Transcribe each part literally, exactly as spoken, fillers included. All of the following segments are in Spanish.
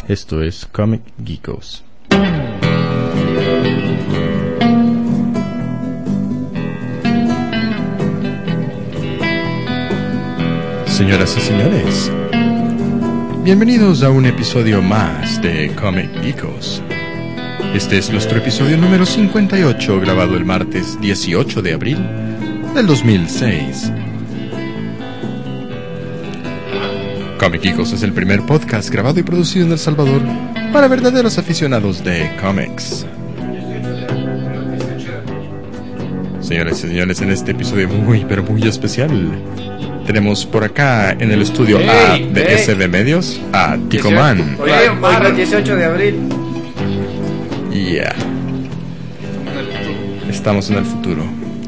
Esto es Comic Geekos. Señoras y señores, bienvenidos a un episodio más de Comic Geekos. Este es nuestro episodio número cincuenta y ocho, grabado el martes dieciocho de abril del dos mil seis. Comic Geekos es el primer podcast grabado y producido en El Salvador para verdaderos aficionados de cómics. Señores y señores, en este episodio muy pero muy especial tenemos por acá en el estudio hey, A de hey. S B Medios a Tico Man. Oye, Omar, el dieciocho de abril. Yeah. Estamos en el futuro.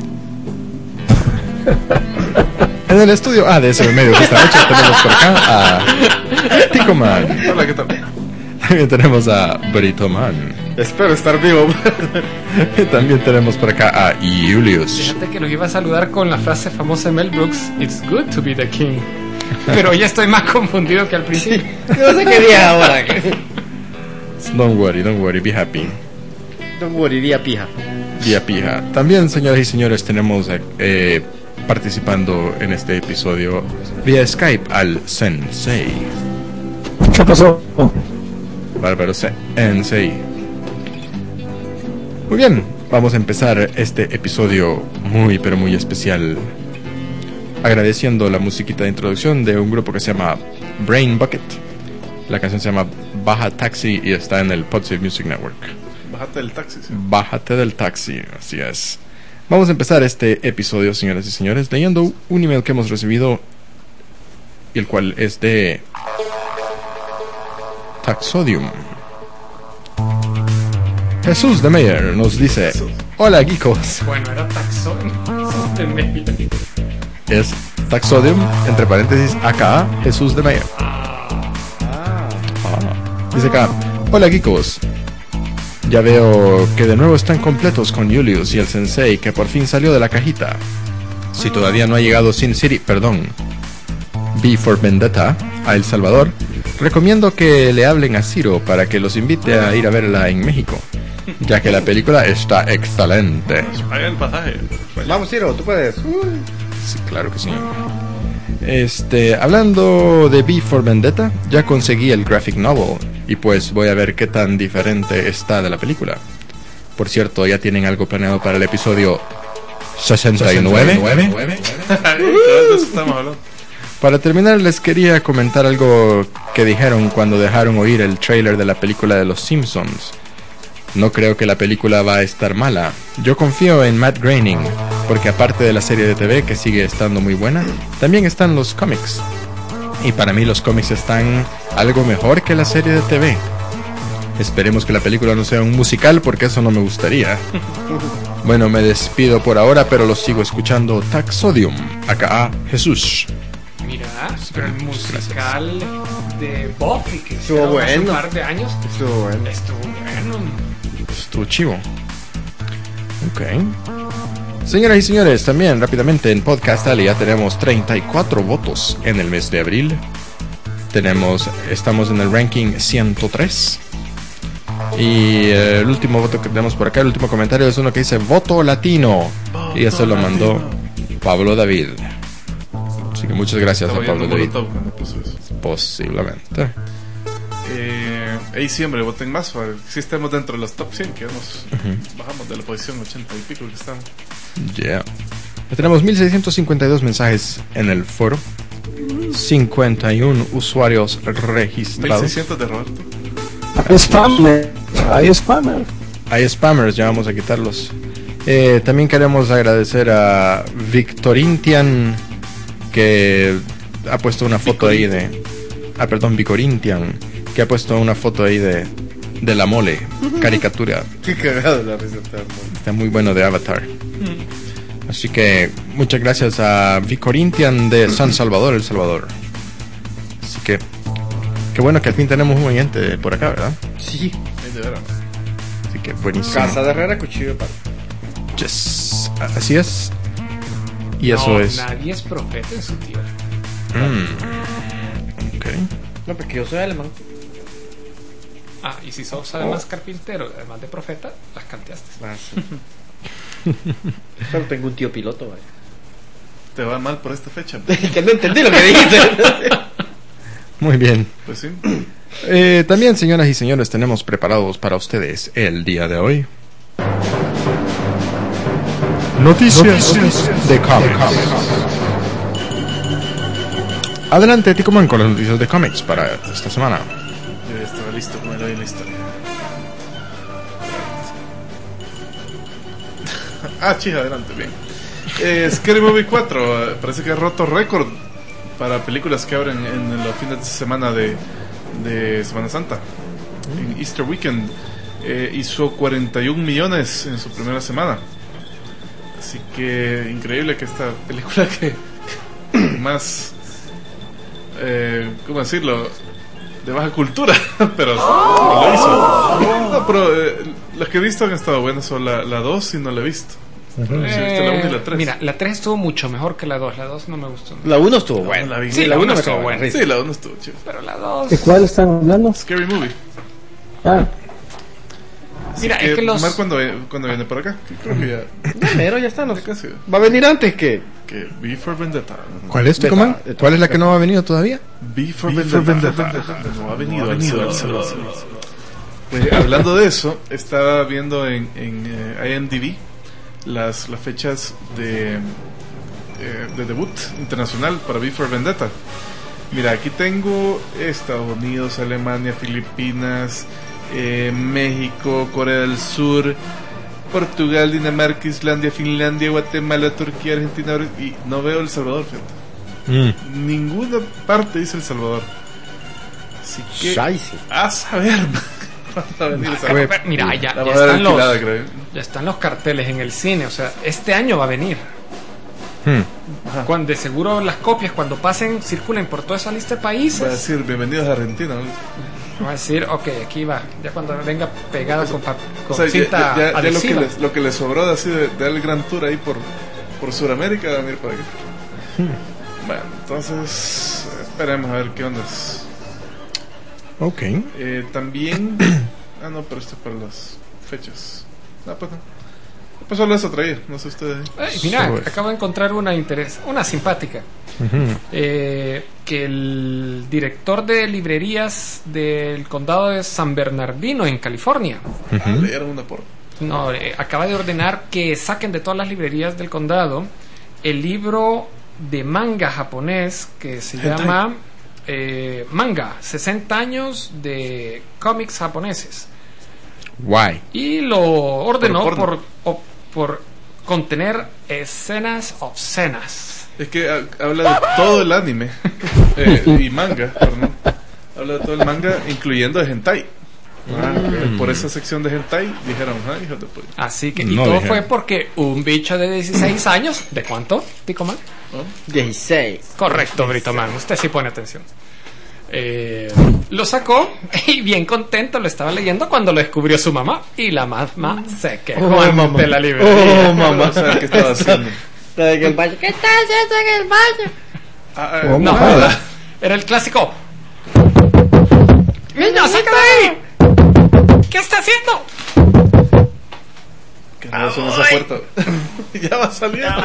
En el estudio A de S B Medios esta noche tenemos por acá a Tico Man. Hola, ¿qué tal? También tenemos a Brito Man. Espero estar vivo. También tenemos por acá a Julius. Fíjate que los iba a saludar con la frase famosa de Mel Brooks: It's good to be the king. Pero ya estoy más confundido que al principio. No sé qué día ahora. Don't worry, don't worry, be happy. Don't worry, día pija. Día pija. También, señoras y señores, tenemos eh, participando en este episodio vía Skype al Sensei. ¿Qué pasó? Bárbaro Sensei. Muy bien, vamos a empezar este episodio muy pero muy especial agradeciendo la musiquita de introducción de un grupo que se llama Brain Bucket. La canción se llama Baja Taxi y está en el Podsafe Music Network. Bájate del taxi, sí. Bájate del taxi, así es. Vamos a empezar este episodio, señoras y señores, leyendo un email que hemos recibido, el cual es de Taxodium. Jesús de Meyer nos dice: hola geekos. Bueno, era Taxodium. Es Taxodium, entre paréntesis, acá Jesús de Meyer. Ah. Ah. Dice acá: hola geekos. Ya veo que de nuevo están completos con Julius y el Sensei, que por fin salió de la cajita. Si todavía no ha llegado Sin City, perdón, V for Vendetta a El Salvador, recomiendo que le hablen a Ciro para que los invite a ir a verla en México, ya que la película está excelente. Paga el pasaje. Vamos, Ciro, tú puedes. Sí, claro que sí. Este, hablando de V for Vendetta, ya conseguí el graphic novel y pues voy a ver qué tan diferente está de la película. Por cierto, ya tienen algo planeado para el episodio sesenta y nueve. De eso estamos hablando. Para terminar, les quería comentar algo que dijeron cuando dejaron oír el trailer de la película de Los Simpsons. No creo que la película va a estar mala. Yo confío en Matt Groening, porque aparte de la serie de T V, que sigue estando muy buena, también están los cómics. Y para mí los cómics están algo mejor que la serie de T V. Esperemos que la película no sea un musical, porque eso no me gustaría. Bueno, me despido por ahora, pero los sigo escuchando. Taxodium, acá Jesús. Mira, pero el musical de Buffy, que estuvo bueno. Hace un par de años, Estuvo bueno. estuvo bueno. Estuvo chivo. Ok. Señoras y señores, también rápidamente en Podcast Alley ya tenemos treinta y cuatro votos en el mes de abril. Tenemos, estamos en el ranking ciento tres. Y eh, el último voto que tenemos por acá, el último comentario es uno que dice voto latino. Voto y ya se lo mandó latino. Pablo David. Así que muchas gracias a Pablo David. Posiblemente. Eh, ahí siempre voten más, si estemos dentro de los top cien, que nos uh-huh. bajamos de la posición ochenta y pico que estamos. Ya. Yeah. Tenemos mil seiscientos cincuenta y dos mensajes en el foro, cincuenta y uno usuarios registrados. mil seiscientos de Roberto. Hay spammers. Hay spammers. Hay spammers, ya vamos a quitarlos. Eh, también queremos agradecer a Victorintian, que ha puesto una foto ahí de... Ah, perdón, Vicorintian, que ha puesto una foto ahí de de la mole, caricatura. Qué cagado la receta. Está muy bueno de Avatar. Así que muchas gracias a Vicorintian de San Salvador, El Salvador. Así que qué bueno que al fin tenemos un oyente por acá, ¿verdad? Sí, de verdad. Así que buenísimo. Casa de Herrera, cuchillo de palo. Yes. Así es. Y eso no, es. Nadie es profeta en su tierra. Mm. Ok. No, porque yo soy alemán. Ah, y si sos además carpintero, además de profeta, las canteaste. Ah, sí. Solo tengo un tío piloto, vaya. Te va mal por esta fecha. Que no entendí lo que dijiste. Muy bien. Pues sí. Eh, también, señoras y señores, tenemos preparados para ustedes el día de hoy Noticias, Noticias de cómics. Adelante, Ticoman, con las noticias de cómics para esta semana. Yo ya estaba listo con el hoy en la historia. Ah, chija, adelante, bien. Eh, Scary Movie cuatro, eh, parece que ha roto récord para películas que abren en los fines de semana de, de Semana Santa. Mm. En Easter Weekend eh, hizo cuarenta y un millones en su primera semana. Así que increíble que esta película que más, eh, ¿cómo decirlo? De baja cultura, pero lo hizo. No, pero eh, las que he visto han estado buenas, son la, la dos y no la he visto. Uh-huh. Pero sí he visto la uno y la tres. Mira, la tres estuvo mucho mejor que la dos. La dos no me gustó. La uno estuvo No, buena. la vi. Sí, la uno estuvo buena. Sí, la uno estuvo chido. Pero la dos... ¿De cuál están hablando? Scary Movie. Ah, Mira, que es que los... Omar, cuando, cuando viene por acá, que creo que ya, Ya mero, ya están los... ya casi. Va a venir antes que... Que V for Vendetta. ¿Cuál es, Beta, Ticoman? beta, ¿Cuál es la que beta. no ha venido todavía? V for Vendetta. No ha venido al Salvador. Pues, hablando de eso, estaba viendo en, en eh, I M D B las, las fechas de, eh, de debut internacional para V for Vendetta. Mira, aquí tengo Estados Unidos, Alemania, Filipinas, eh, México, Corea del Sur, Portugal, Dinamarca, Islandia, Finlandia, Guatemala, Turquía, Argentina, y no veo El Salvador, fíjate. Mm. Ninguna parte dice El Salvador. Así que Scheisse. a saber. Va a venir El Salvador. Pero mira, ya, La ya va a dar están los, alquilada, creo. ya están los carteles en el cine. O sea, este año va a venir. Hmm. Cuando de seguro las copias, cuando pasen, circulen por toda esa lista de Va a países. decir bienvenidos a Argentina, ¿no? Va a decir, ok, aquí va. Ya cuando venga pegada con, pa- con O sea, ya, cinta ya- ya lo, que adhesiva. les, lo que les sobró de así de, de dar el gran tour ahí por, por Sudamérica va a venir por aquí. Bueno, entonces esperemos a ver qué onda. Ok. Eh, también. Ah, no, pero esto es para las fechas. No, pues no. Pues solo eso traía, no sé ustedes. Ay, mira, Sobre. acabo de encontrar una interés, una simpática. Ujú. Eh, que el director de librerías del condado de San Bernardino, en California, Ah, leyeron una por. no, eh, acaba de ordenar que saquen de todas las librerías del condado el libro de manga japonés que se Hentai. llama eh, Manga, sesenta años de cómics japoneses. Why? Y lo ordenó Por por, porno. o- por contener escenas obscenas. Es que ha- habla de todo el anime eh, y manga, perdón. Habla de todo el manga, incluyendo de hentai. Ah, por esa sección de hentai dijeron, ah, hijo de puta. Así que, y No todo dijeron. fue porque un bicho de dieciséis años, ¿de cuánto, Ticoman? dieciséis. Correcto, Britoman, usted sí pone atención. Eh, lo sacó y bien contento lo estaba leyendo cuando lo descubrió su mamá. Y la mamá se quejó Oh, ante mamá. la librería. Oh, mamá. No sabe qué estaba haciendo. Está en el baño. ¿Qué estás haciendo en el baño? Ah, ah, Oh, No, mamá. era el clásico. ¡Niño, saca de ahí! ¿Qué está haciendo? que no suena esa puerta. Ya va saliendo.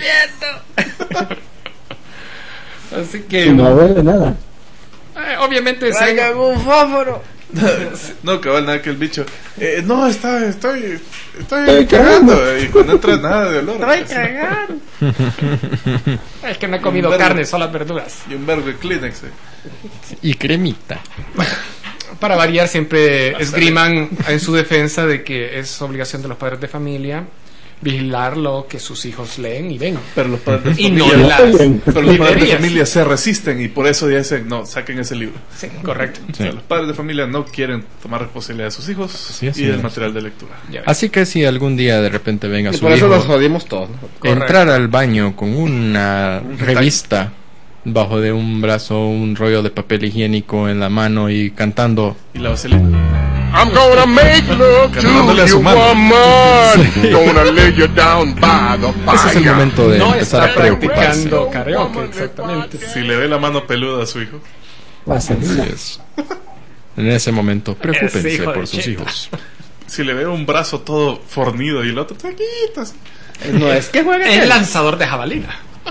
Así que, si no huele nada. eh, obviamente, se- Traigan un fósforo. No, cabal, nada que el bicho. Eh, no, está, estoy, estoy Estoy cagando. cagando. Y cuando entra nada de olor. Estoy cagando. es que no he comido Un verbo. carne, solo las verduras. Y un verbo de Kleenex. eh. Y cremita. Para variar, siempre esgriman en su defensa de que es obligación de los padres de familia vigilar lo que sus hijos leen y ven. Pero los padres de Y no familia, las bien. pero los padres de librerías. familia se resisten y por eso dicen, no, saquen ese libro. Sí, correcto. O sea, los padres de familia no quieren tomar responsabilidad de sus hijos Así es, y del sí. material de lectura. Ya ves. Así que si algún día de repente venga Y su por eso hijo nos jodimos todos, ¿no? Correcto. entrar al baño con una Un revista bajo de un brazo, un rollo de papel higiénico en la mano y cantando. Y la vaselina. I'm gonna make love Cantándole a to su you, mano. woman. Gonna lay you down by the Ese es el fire. momento de No empezar está a preocuparse. practicando karaoke, exactamente. Si le ve la mano peluda a su hijo. Va a salir. Así es. En ese momento, preocúpense Ese hijo de por sus chita. hijos. Si le veo un brazo todo fornido y el otro te quitas. No es que juegue Es tenis. lanzador de jabalina.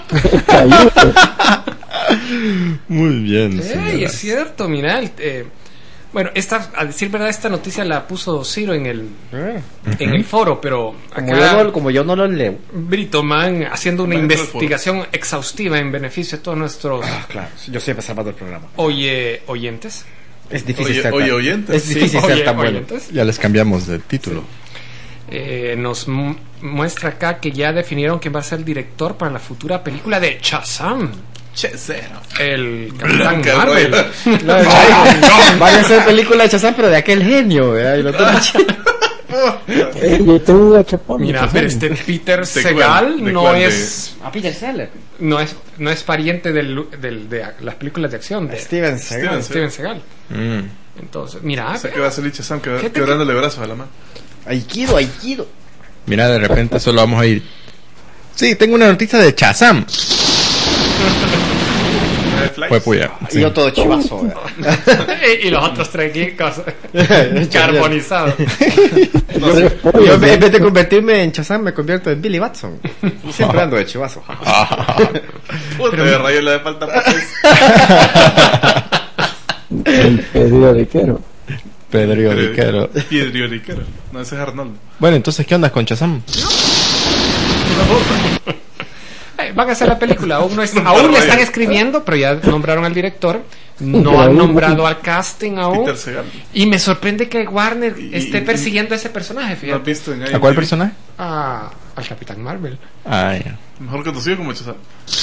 Muy bien, Ey, señora. es cierto, mira. el- eh, bueno, esta, a decir verdad, esta noticia la puso Ciro en el, Eh, en el foro, pero Como, acá yo no, como yo no lo leo. Britoman haciendo una Dentro del investigación exhaustiva en beneficio de todos nuestros Ah, claro. Yo siempre salvando el programa. oye, oyentes. Es difícil Oye, ser oye, tan- oyentes. Es difícil ser Oye, tan bueno. oyentes. Ya les cambiamos de título. Eh, nos mu- muestra acá que ya definieron quién va a ser el director para la futura película de Shazam, Che, cero. el Capitán Blanca Marvel. Roya. No, no, van a hacer película de Shazam, pero de aquel genio, ¿verdad? Y lo tengo chido. Eh, yo tengo una chapón. Mira, pero este Peter ¿De Segal cuál? ¿De no cuál? ¿De- es A Peter Seller. no es no es pariente del, del- de las películas de acción de Steven Seagal. Steven Segal. Mm. Entonces, mira, O sea, que va a salir Chazam quebra- Fíjate que- quebrándole brazos a la mano. Aikido, Aikido. Mira, de repente solo vamos a ir. Sí, tengo una noticia de Shazam. Fue puya. Y Sí. yo todo chivazo, ¿verdad? y los otros tres geekos carbonizados. Yo, yo en vez de convertirme en Shazam, me convierto en Billy Batson. Siempre ando de chivazo. Puta, me rayó la de falta papeles. El periodiquero. Pedro Riquero. Piedrioriquero. No, ese es Arnoldo. Bueno, entonces, ¿qué onda con Shazam? Eh, Van a hacer la película, aún no es, aún la están escribiendo, pero ya nombraron al director, no Pero han aún- nombrado al casting aún. Peter Segal. Y me sorprende que Warner Y- esté y- persiguiendo a ese personaje, ¿No has fíjate. visto en ¿A cuál IMDb? personaje? Ah, al Capitán Marvel. Ah, ya. Mejor conocido como Chazam.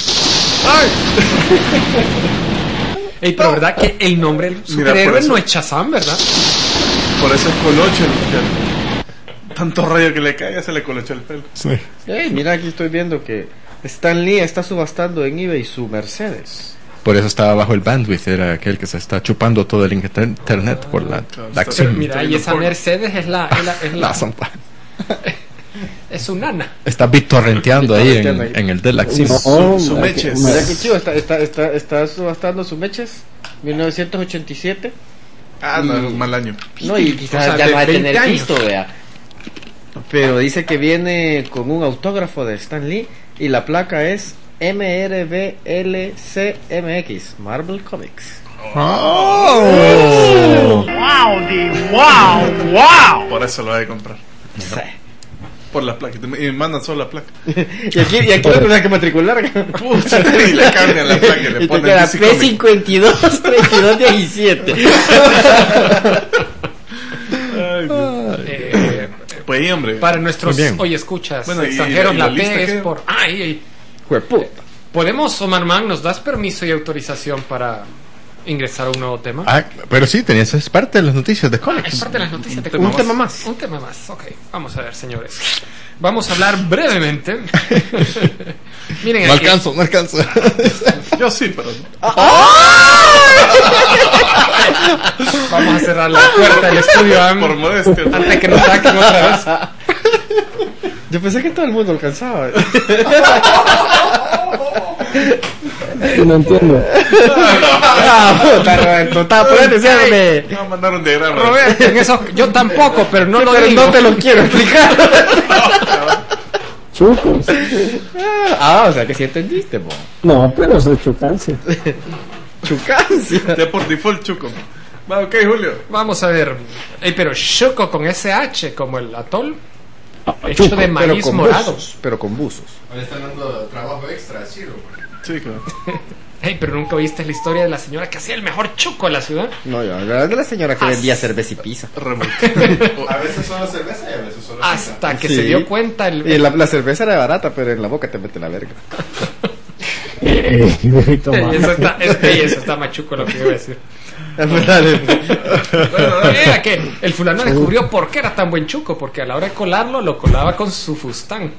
Ey, pero verdad que el nombre del por superhéroe eso- no es Shazam, ¿verdad? Por eso es colocho el- tanto rayo que le cae, ya se le colochó el pelo. Sí. Ey, mira, aquí estoy viendo que Stan Lee está subastando en eBay su Mercedes. Por eso estaba bajo el bandwidth, era aquel que se está chupando todo el inter- internet por la, claro, la está- acción. Mira, y viendo esa porno. Mercedes es la, es la, es la- La zampa. es su nana. Está bittorrenteando ahí en, Bittorrenteando ahí. en el Dell Axis. No, su hombre, meches. que- Mira qué chido, está, está, está, está subastando sus meches. mil novecientos ochenta y siete. Ah, no, es un mal año. No, y quizás O sea, ya de no va a veinte tener años. pisto, vea. Pero dice que viene con un autógrafo de Stan Lee y la placa es M R B L C M X, Marvel Comics. ¡Oh! Por eso lo voy a comprar. Sí. Por la placa. Y me mandan solo la placa. Y aquí, y aquí lo tendrás que matricular. Pucha, y le cambian la placa y le Y te ponen queda D C Comics. P cincuenta y dos, treinta y dos, diecisiete. Ay, Dios. Eh, Pues ahí, hombre. para nuestros Muy bien. hoy escuchas Bueno, y- extranjeros, y la la, lista P es qué? por. Ay, ay. Jueputa. ¿Podemos, Omar Man, nos das permiso y autorización para ingresar a un nuevo tema? Ah, pero sí, tenías, es parte de las noticias de Ah, es cómics. parte de las noticias de tema cómics. Un tema más. Un tema más, ok. Vamos a ver, señores. Vamos a hablar brevemente. Miren, No aquí- alcanzo, no alcanzo. Yo sí, pero no. vamos a cerrar la puerta del estudio am- Por modestia. antes de que nos saquen otra vez. Yo pensé que todo el mundo alcanzaba. No entiendo. Ah, puta, Roberto, estaba por decirme. No, mandaron diagrama. Roberto, en eso yo tampoco, pero no lo Pero digo. no te lo quiero explicar. Chucos. Ah, o sea que sí entendiste, po. No, pero soy chucancia. Chucancia. Ya por default, Chuco. Va, ok, Julio. Vamos a ver. Ey, pero Choco con S H, como el atol, hecho de Pero maíz con morado. buzos. Pero con buzos. Ahora están dando trabajo extra, Ciro. Sí, claro. Ey, pero nunca oíste la historia de la señora que hacía el mejor chuco en la ciudad. No, yo, la verdad de la señora que Ah, vendía sí. cerveza y pizza. Remolque. A veces solo cerveza y a veces solo Hasta que Sí. se dio cuenta el. Y la, la cerveza era barata, pero en la boca te mete la verga. Eh, Ey, toma. eso está, es- ey, eso está machuco lo que iba a decir. Dale. Era que el fulano descubrió por qué era tan buen chuco, porque a la hora de colarlo, lo colaba con su fustán.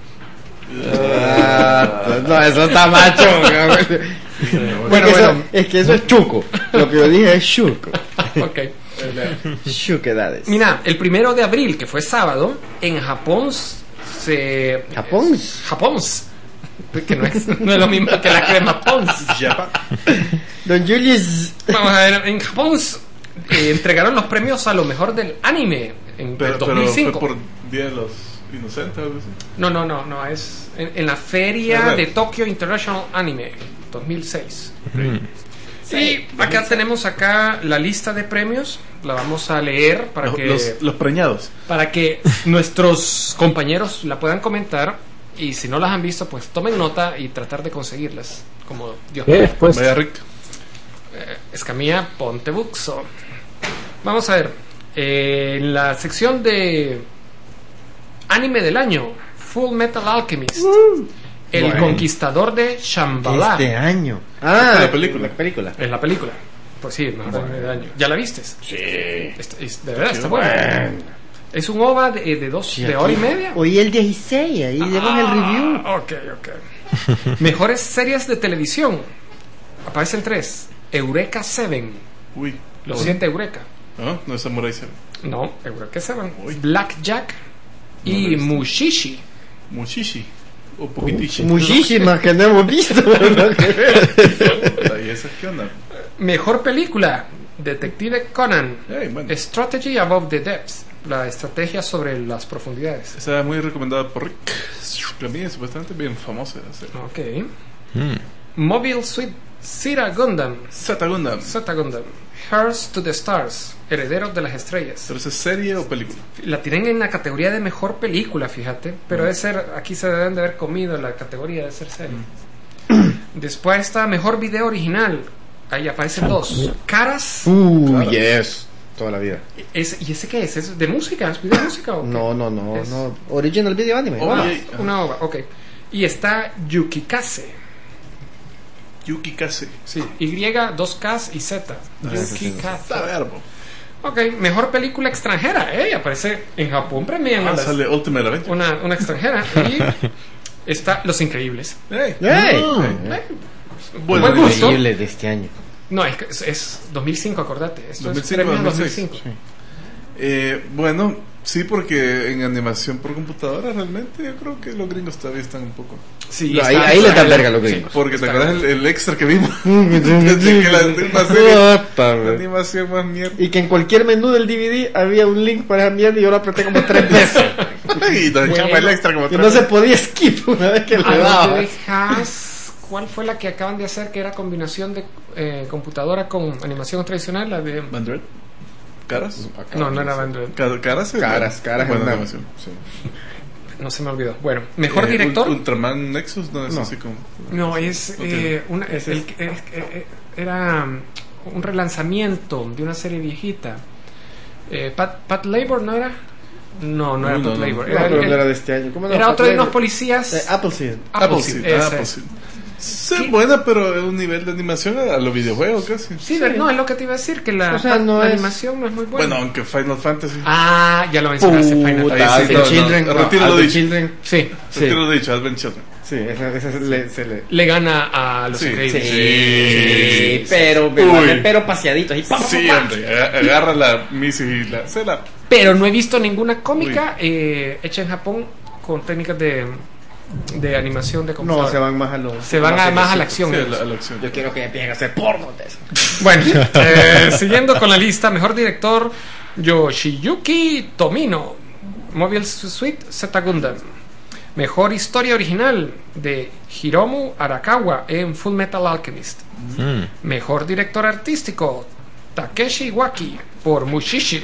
Ah, no, eso está macho. Bueno, es, que bueno. Eso, es que eso es chuco. Lo que yo dije es chuco. Ok. Chuquedades. Mira, el primero de abril, que fue sábado, en Japón se. ¿Japón? Japón. Que no es, no es lo mismo que la crema Pons. Ya, pa. Don Julius. Vamos a ver, en Japón eh, entregaron los premios a lo mejor del anime en Pero, el pero dos mil cinco. fue por Día de los Inocentes o algo así. No, no, no, no, es en, en la feria Ajá. de Tokyo International Anime dos mil seis. Mm. Y acá tenemos acá la lista de premios, la vamos a leer para Los, que los, los preñados. para que nuestros compañeros la puedan comentar, y si no las han visto, pues tomen nota y tratar de conseguirlas, como Dios ¿Qué manda. después? Vaya Rick. Escamilla, ponte buxo. Vamos a ver, eh, en la sección de anime del año, Full Metal Alchemist, el Bueno. conquistador de Shambhala. Este año. Ah, La película. La película. Es la película. Pues sí, el mejor anime del año. ¿Ya la viste? Sí. Está- es- de verdad, está bueno. Es un ova de, de dos, Sí, de aquí- hora y media. Hoy el dieciséis, ahí vemos el review. Ah, ok, ok. Mejores series de televisión. Aparecen tres. Eureka seven. Uy. Lo siente, Eureka. ¿No? No es Samurai Seven. No, Eureka seven. Uy. Blackjack No lo he y visto. Mushishi. Mushishi. O Pokitishi. Muchísimas que no hemos visto. ¿Y esa qué onda? Mejor película. Detective Conan. Ey, bueno. Strategy Above the Depths. La estrategia sobre las profundidades. Esa es muy recomendada por Rick. También es supuestamente bien famosa. esa serie. Ok. Mm. Mobile Suit Zeta Gundam. Zeta Gundam. Zeta Gundam. Hearts to the Stars. Herederos de las estrellas. ¿Pero esa es serie o película? La tienen en la categoría de mejor película, fíjate. Pero debe ser, aquí se deben de haber comido la categoría de ser serie. Después está mejor video original. Ahí aparecen dos. Caras. Uh, yes. Toda la vida. Es, ¿Y ese qué es? ¿Es de música? ¿Es video de música o qué? No, no, no, Es- no. Original video anime. Oh, Ah, Oye, una obra, ok. Y está Yukikase. Yuki Kase. Sí, Y, dos Ks y Z. Yukikase. Está verbo. Ok, mejor película extranjera. Eh, aparece en Japón premian a Ah, las- sale Ultimate Adventure. una, una extranjera. Y está Los Increíbles. Ey. ¡Ey! Eh, Bueno, Buen gusto. Increíble de este año. No, es, que es, es dos mil cinco, acordate. Esto dos mil es cinco, premio dos mil dos seis. mil cinco. Eh, bueno, sí, porque en animación por computadora realmente yo creo que los gringos todavía están un poco. Sí, No, está- ahí, ahí le dan verga a los Sí. gringos. Porque te Está acuerdas el, bien. el extra que vimos. Desde que la una serie Opa, de güey. animación más mierda. Y que en cualquier menú del D V D había un link para esa mierda y yo lo apreté como tres veces. Y nos echamos el extra como Y tres no se veces. podía skip una vez que le A lo daba. que dejas, ¿cuál fue la que acaban de hacer que era combinación de eh, computadora con animación tradicional? La de... ¿Bandred? ¿Caras? No, no era Bandred. Ca- ¿Caras? es Caras, buena- caras buena es una- animación. Sí. No se me olvidó. Bueno, mejor Eh, director. Ul- Ultraman Nexus no es No. así como. No, es Ok. eh, una, es el- es- eh, eh, era um, un relanzamiento de una serie viejita. Eh, Pat, Pat Labor, ¿no era? No, no era No, Pat no, Labor. no. Era, No, pero el- no era de este año. ¿Cómo no? era otro de unos Eh, policías. Appleseed. Appleseed, Appleseed, ese Appleseed. es. Sí, ¿Qué? buena, pero es un nivel de animación a los videojuegos casi. Sí, ver- no, es lo que te iba a decir, que la, O sea, no la es- animación no es muy buena. Bueno, aunque Final Fantasy. Ah, ya lo mencionaste, Final Puta, Fantasy. Ahí sí, The no, no, Children. no, retiro lo The dicho. Children. Sí, Sí. Retiro lo dicho, Advent Children. Sí, esa, esa se le. Se le... le gana a los Sí, increíbles. Sí, Sí, pero, Uy. pero paseadito. Ahí, pa, pa, Sí, pa. hombre, aga- agarra la Missy y la. Se la. Pero no he visto ninguna cómica eh, hecha en Japón con técnicas de, de animación de computadora. No, se van más a los. Se van a- más a la acción. Sí, a ellos. la, a la acción. Yo quiero que empiecen a hacer porno de eso. Bueno, eh, siguiendo con la lista, mejor director Yoshiyuki Tomino, Mobile Suit Z Gundam. Mejor historia original de Hiromu Arakawa en Full Metal Alchemist. Mm. Mejor director artístico Takeshi Iwaki por Mushishi.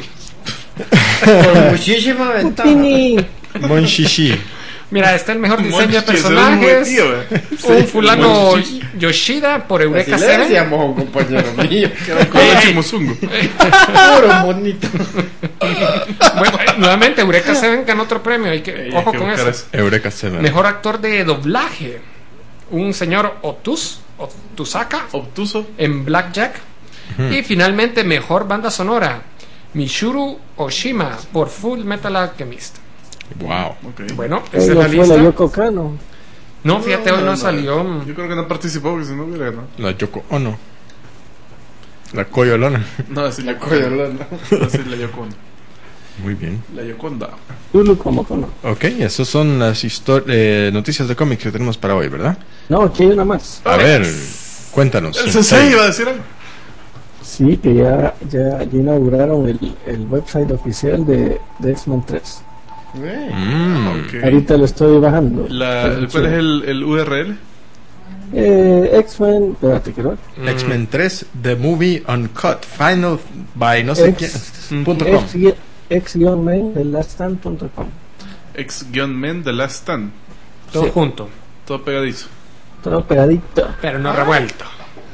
Con muchísima ventaja. Pini. Bon Shishi. Mira, está el mejor diseño de Monchi, ese es un buen personajes. tío, eh. Un fulano Monchi. Yoshida por Así Eureka le seven. decíamos a un compañero mío. Que era con Ey. Chimuzungu. Puro bonito. Bueno, eh, nuevamente Eureka seven ganó otro premio. Hay que, Ey, ojo hay que con buscar eso. Eureka seven. Mejor actor de doblaje. Un señor Otus, Otusaka Obtuso. en Blackjack. Y finalmente mejor banda sonora. Mishuru Oshima por Full Metal Alchemist. Wow. Ok. Bueno, esa es Hoy la no fue la lista. Yoko Kano. No, fíjate, hoy no salió. Yo creo que no participó porque si no hubiera ganado. La Yoko Ono. La Koyolona. No, es la Coño, no, no. No, es la Yoconda. Muy bien. La Yoconda. Zulu como cono. Ok, esas son las histo- eh, noticias de cómics que tenemos para hoy, ¿verdad? No, aquí hay una más. A ver, cuéntanos. El sensei iba a decir algo. Sí, que ya, ya, ya inauguraron el, el website oficial de, de X-Men tres. Eh, Mm. Ok. Ahorita lo estoy bajando. La- Está ¿Cuál es chido. el, el U R L? Eh, X-Men, espérate, quiero ver. X-Men tres, The Movie Uncut, Final by no sé Ex- quién. Punto com. Ex- Ex-men de laststand punto com. Ex-men The Last Stand. Todo Sí. junto, Todo pegadizo. Todo pegadito. pero no revuelto.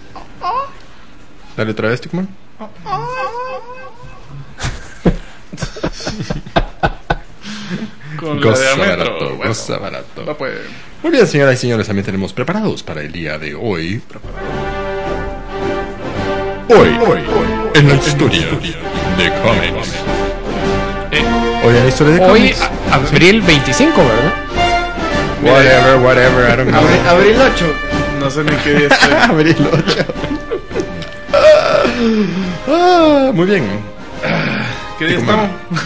Dale otra vez, Tucumán. Con la Goza diámetro. barato, Bueno, goza barato. va pues. Muy bien, señoras y señores, también tenemos preparados para el día de hoy. Hoy, hoy, en la historia de cómics. Hoy en la historia de Hoy, cómics. a- abril veinticinco, ¿verdad? Whatever, whatever, I don't know. Abri- Abril ocho. No sé ni qué día estoy. Abril ocho. Ah, muy bien. ¿Qué día Sí, estamos?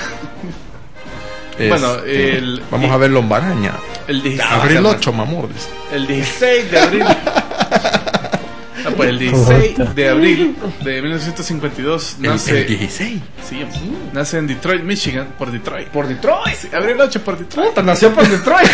Bueno, Este, el- vamos a ver Lombaraña. El dieciséis. Abril ocho, mamores. El dieciséis de abril. Ah, pues el dieciséis de abril de mil novecientos cincuenta y dos El, nace. el dieciséis. Sí, nace en Detroit, Michigan, por Detroit. Por Detroit. Sí, abril ocho por Detroit. Puta, nació por Detroit.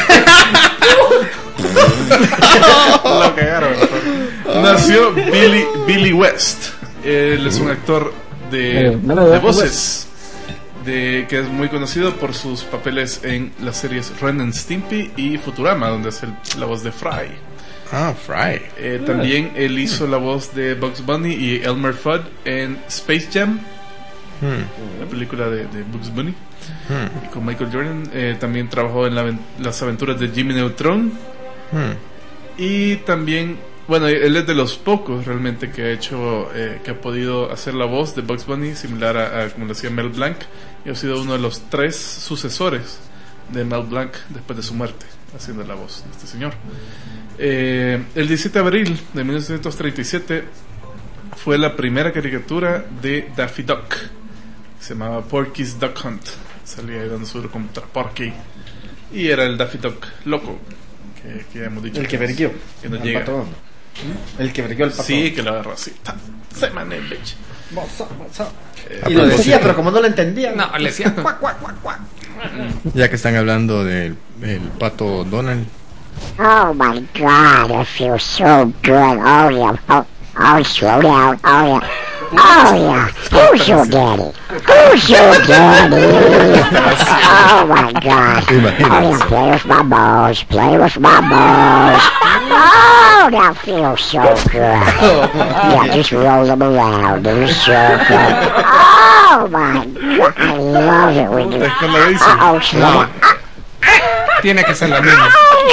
Lo cagaron. Nació Billy, Billy West. Él es un actor de, Eh, nada de de West. voces. De, que es muy conocido por sus papeles en las series Ren and Stimpy y Futurama, donde hace el- la voz de Fry. Ah, Fry. Eh, también él hizo la voz de Bugs Bunny y Elmer Fudd en Space Jam, Hmm, la película de, de Bugs Bunny, hmm, y con Michael Jordan. Eh, también trabajó en la aven- las aventuras de Jimmy Neutron. hmm. Y también, bueno, él es de los pocos realmente que ha hecho, eh, que ha podido hacer la voz de Bugs Bunny, similar a, a como lo hacía Mel Blanc, y ha sido uno de los tres sucesores de Mel Blanc después de su muerte, haciendo la voz de este señor. Eh, el diecisiete de abril de mil novecientos treinta y siete fue la primera caricatura de Daffy Duck. Se llamaba Porky's Duck Hunt. Salía ahí dando su duro contra Porky. Y era el Daffy Duck loco, que, que ya hemos dicho. El que nos- verguió. que nos al llega. patrón. El que verguió al patrón. Sí, que lo agarró así. Ta- Se mané, bitch. What's up, what's up? Eh, Y lo propósito. decía, pero como no lo entendía. No, le decía cuac, cuac, cuac, cuac. Ya que están hablando del el pato Donald. Oh my god, I feel so good. Oh yeah. Oh, oh slow down. Oh yeah. Oh yeah. Who's your daddy? Who's your daddy? Oh my god. Oh yeah, play with my balls. Play with my balls. Oh, that feels so good. Yeah, just roll them around. It's so good. Oh my god, I love it when you. Es con la Daisy. Oh, slow No, down. tiene que ser la misma.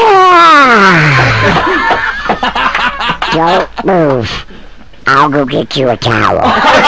Don't move. I'll go get you a towel.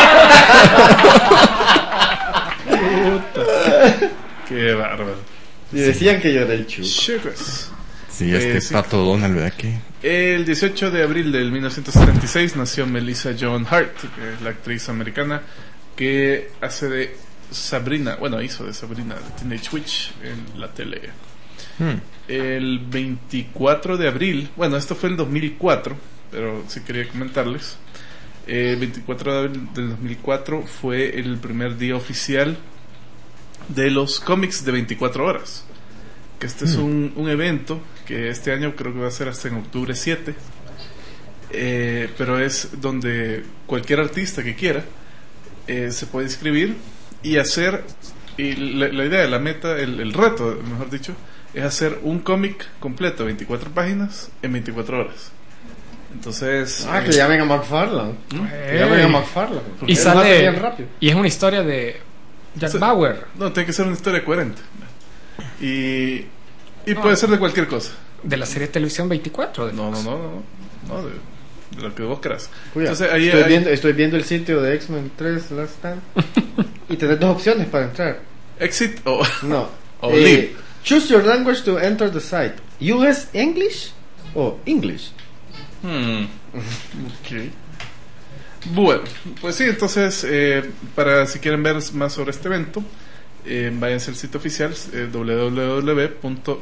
Qué bárbaro. Y decían que yo era el chu. Chicos. Sí, este Eh, sí. pato Donald, ¿verdad? Que El dieciocho de abril del mil novecientos setenta y seis nació Melissa Joan Hart, que es la actriz americana que hace de Sabrina, bueno, hizo de Sabrina de Teenage Witch en la tele. hmm, El veinticuatro de abril, bueno, esto fue en dos mil cuatro, pero sí quería comentarles. El veinticuatro de abril del dos mil cuatro fue el primer día oficial de los cómics de veinticuatro horas. Que este es un, un evento que este año creo que va a ser hasta en octubre siete. Eh, pero es donde cualquier artista que quiera eh, se puede inscribir y hacer. Y la, la idea, la meta, el, el reto, mejor dicho, es hacer un cómic completo, veinticuatro páginas, en veinticuatro horas. Entonces. Ah, eh, que llamen a McFarlane. Que llamen a McFarlane. Y Él lo hace sale. bien rápido. Y es una historia de Jack Sí. Bauer. No, tiene que ser una historia coherente. Y, y puede ser de cualquier cosa. De la serie de televisión veinticuatro. De No, no, Fox. no, no. no de, de lo que vos creas. Cuidado. Entonces ahí estoy, hay- viendo, estoy viendo el sitio de X-Men tres Last Stand. Y tenés dos opciones para entrar. Exit o. No. O Eh, leave. choose your language to enter the site. U S English o English. Hmm. Ok. Bueno, pues sí, entonces, eh, para si quieren ver más sobre este evento, eh, váyanse al sitio oficial eh, w w w punto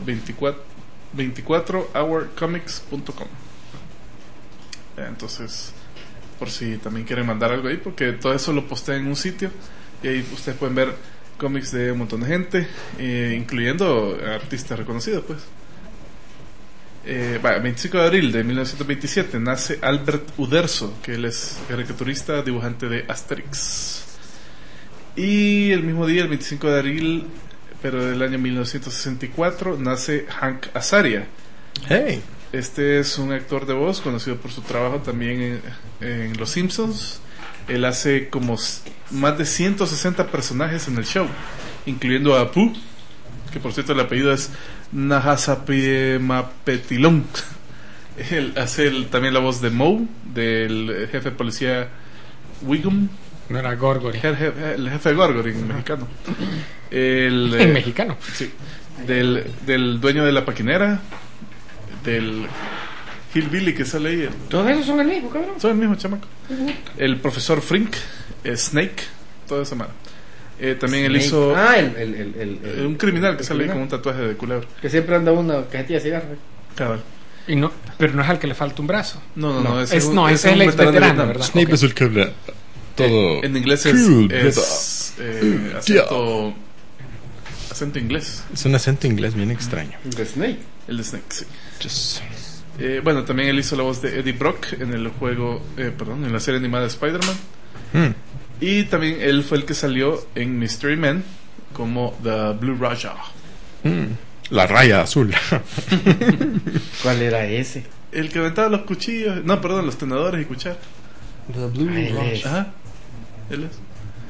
veinticuatro hour comics punto com. Eh, entonces, por si también quieren mandar algo ahí, porque todo eso lo postean en un sitio y ahí ustedes pueden ver cómics de un montón de gente, eh, incluyendo artistas reconocidos, pues. Eh, bueno, veinticinco de abril de mil novecientos veintisiete nace Albert Uderzo, que él es caricaturista, dibujante de Asterix. Y el mismo día, el veinticinco de abril, pero del año mil novecientos sesenta y cuatro, nace Hank Azaria. Hey. Este es un actor de voz conocido por su trabajo también en, en Los Simpsons. Él hace como s- más de ciento sesenta personajes en el show, incluyendo a Apu, que por cierto el apellido es Nahasapiemapetilón. Él hace el- también la voz de Moe, del jefe de policía Wiggum, No era Gorgory. el jefe, el jefe de Gorgory en mexicano. El, En eh, mexicano. Sí. Del, del dueño de la paquinera, del Hillbilly que sale ahí. Todos esos son el mismo, cabrón. Son el mismo chamaco. El profesor Frink, eh, Snake, toda esa mano. Eh, también él Snake. hizo Ah, el, el, el, el- eh, el- un criminal que el sale ahí con criminal. un tatuaje de culebra. Que siempre anda una cajetilla de cigarros. Cabal. Y no, pero no es al que le falta un brazo. No, no, no. No, ese es, un- no, ese es el un ex veterano de veterano, Vietnam. ¿verdad? Snape Ok. es el que habla todo. Eh, en inglés es, Cool, es eh, acento, acento inglés. Es un acento inglés bien extraño. De Snake. El de Snake, sí. Just- Eh, bueno, también él hizo la voz de Eddie Brock en el juego, eh, perdón, en la serie animada de Spider-Man. Hmm. Y también él fue el que salió en Mystery Men como The Blue Raja. Hmm. La raya azul. ¿Cuál era ese? El que aventaba los cuchillos, no, perdón, los tenedores y cucharas. Ah, él es. Ajá, él es.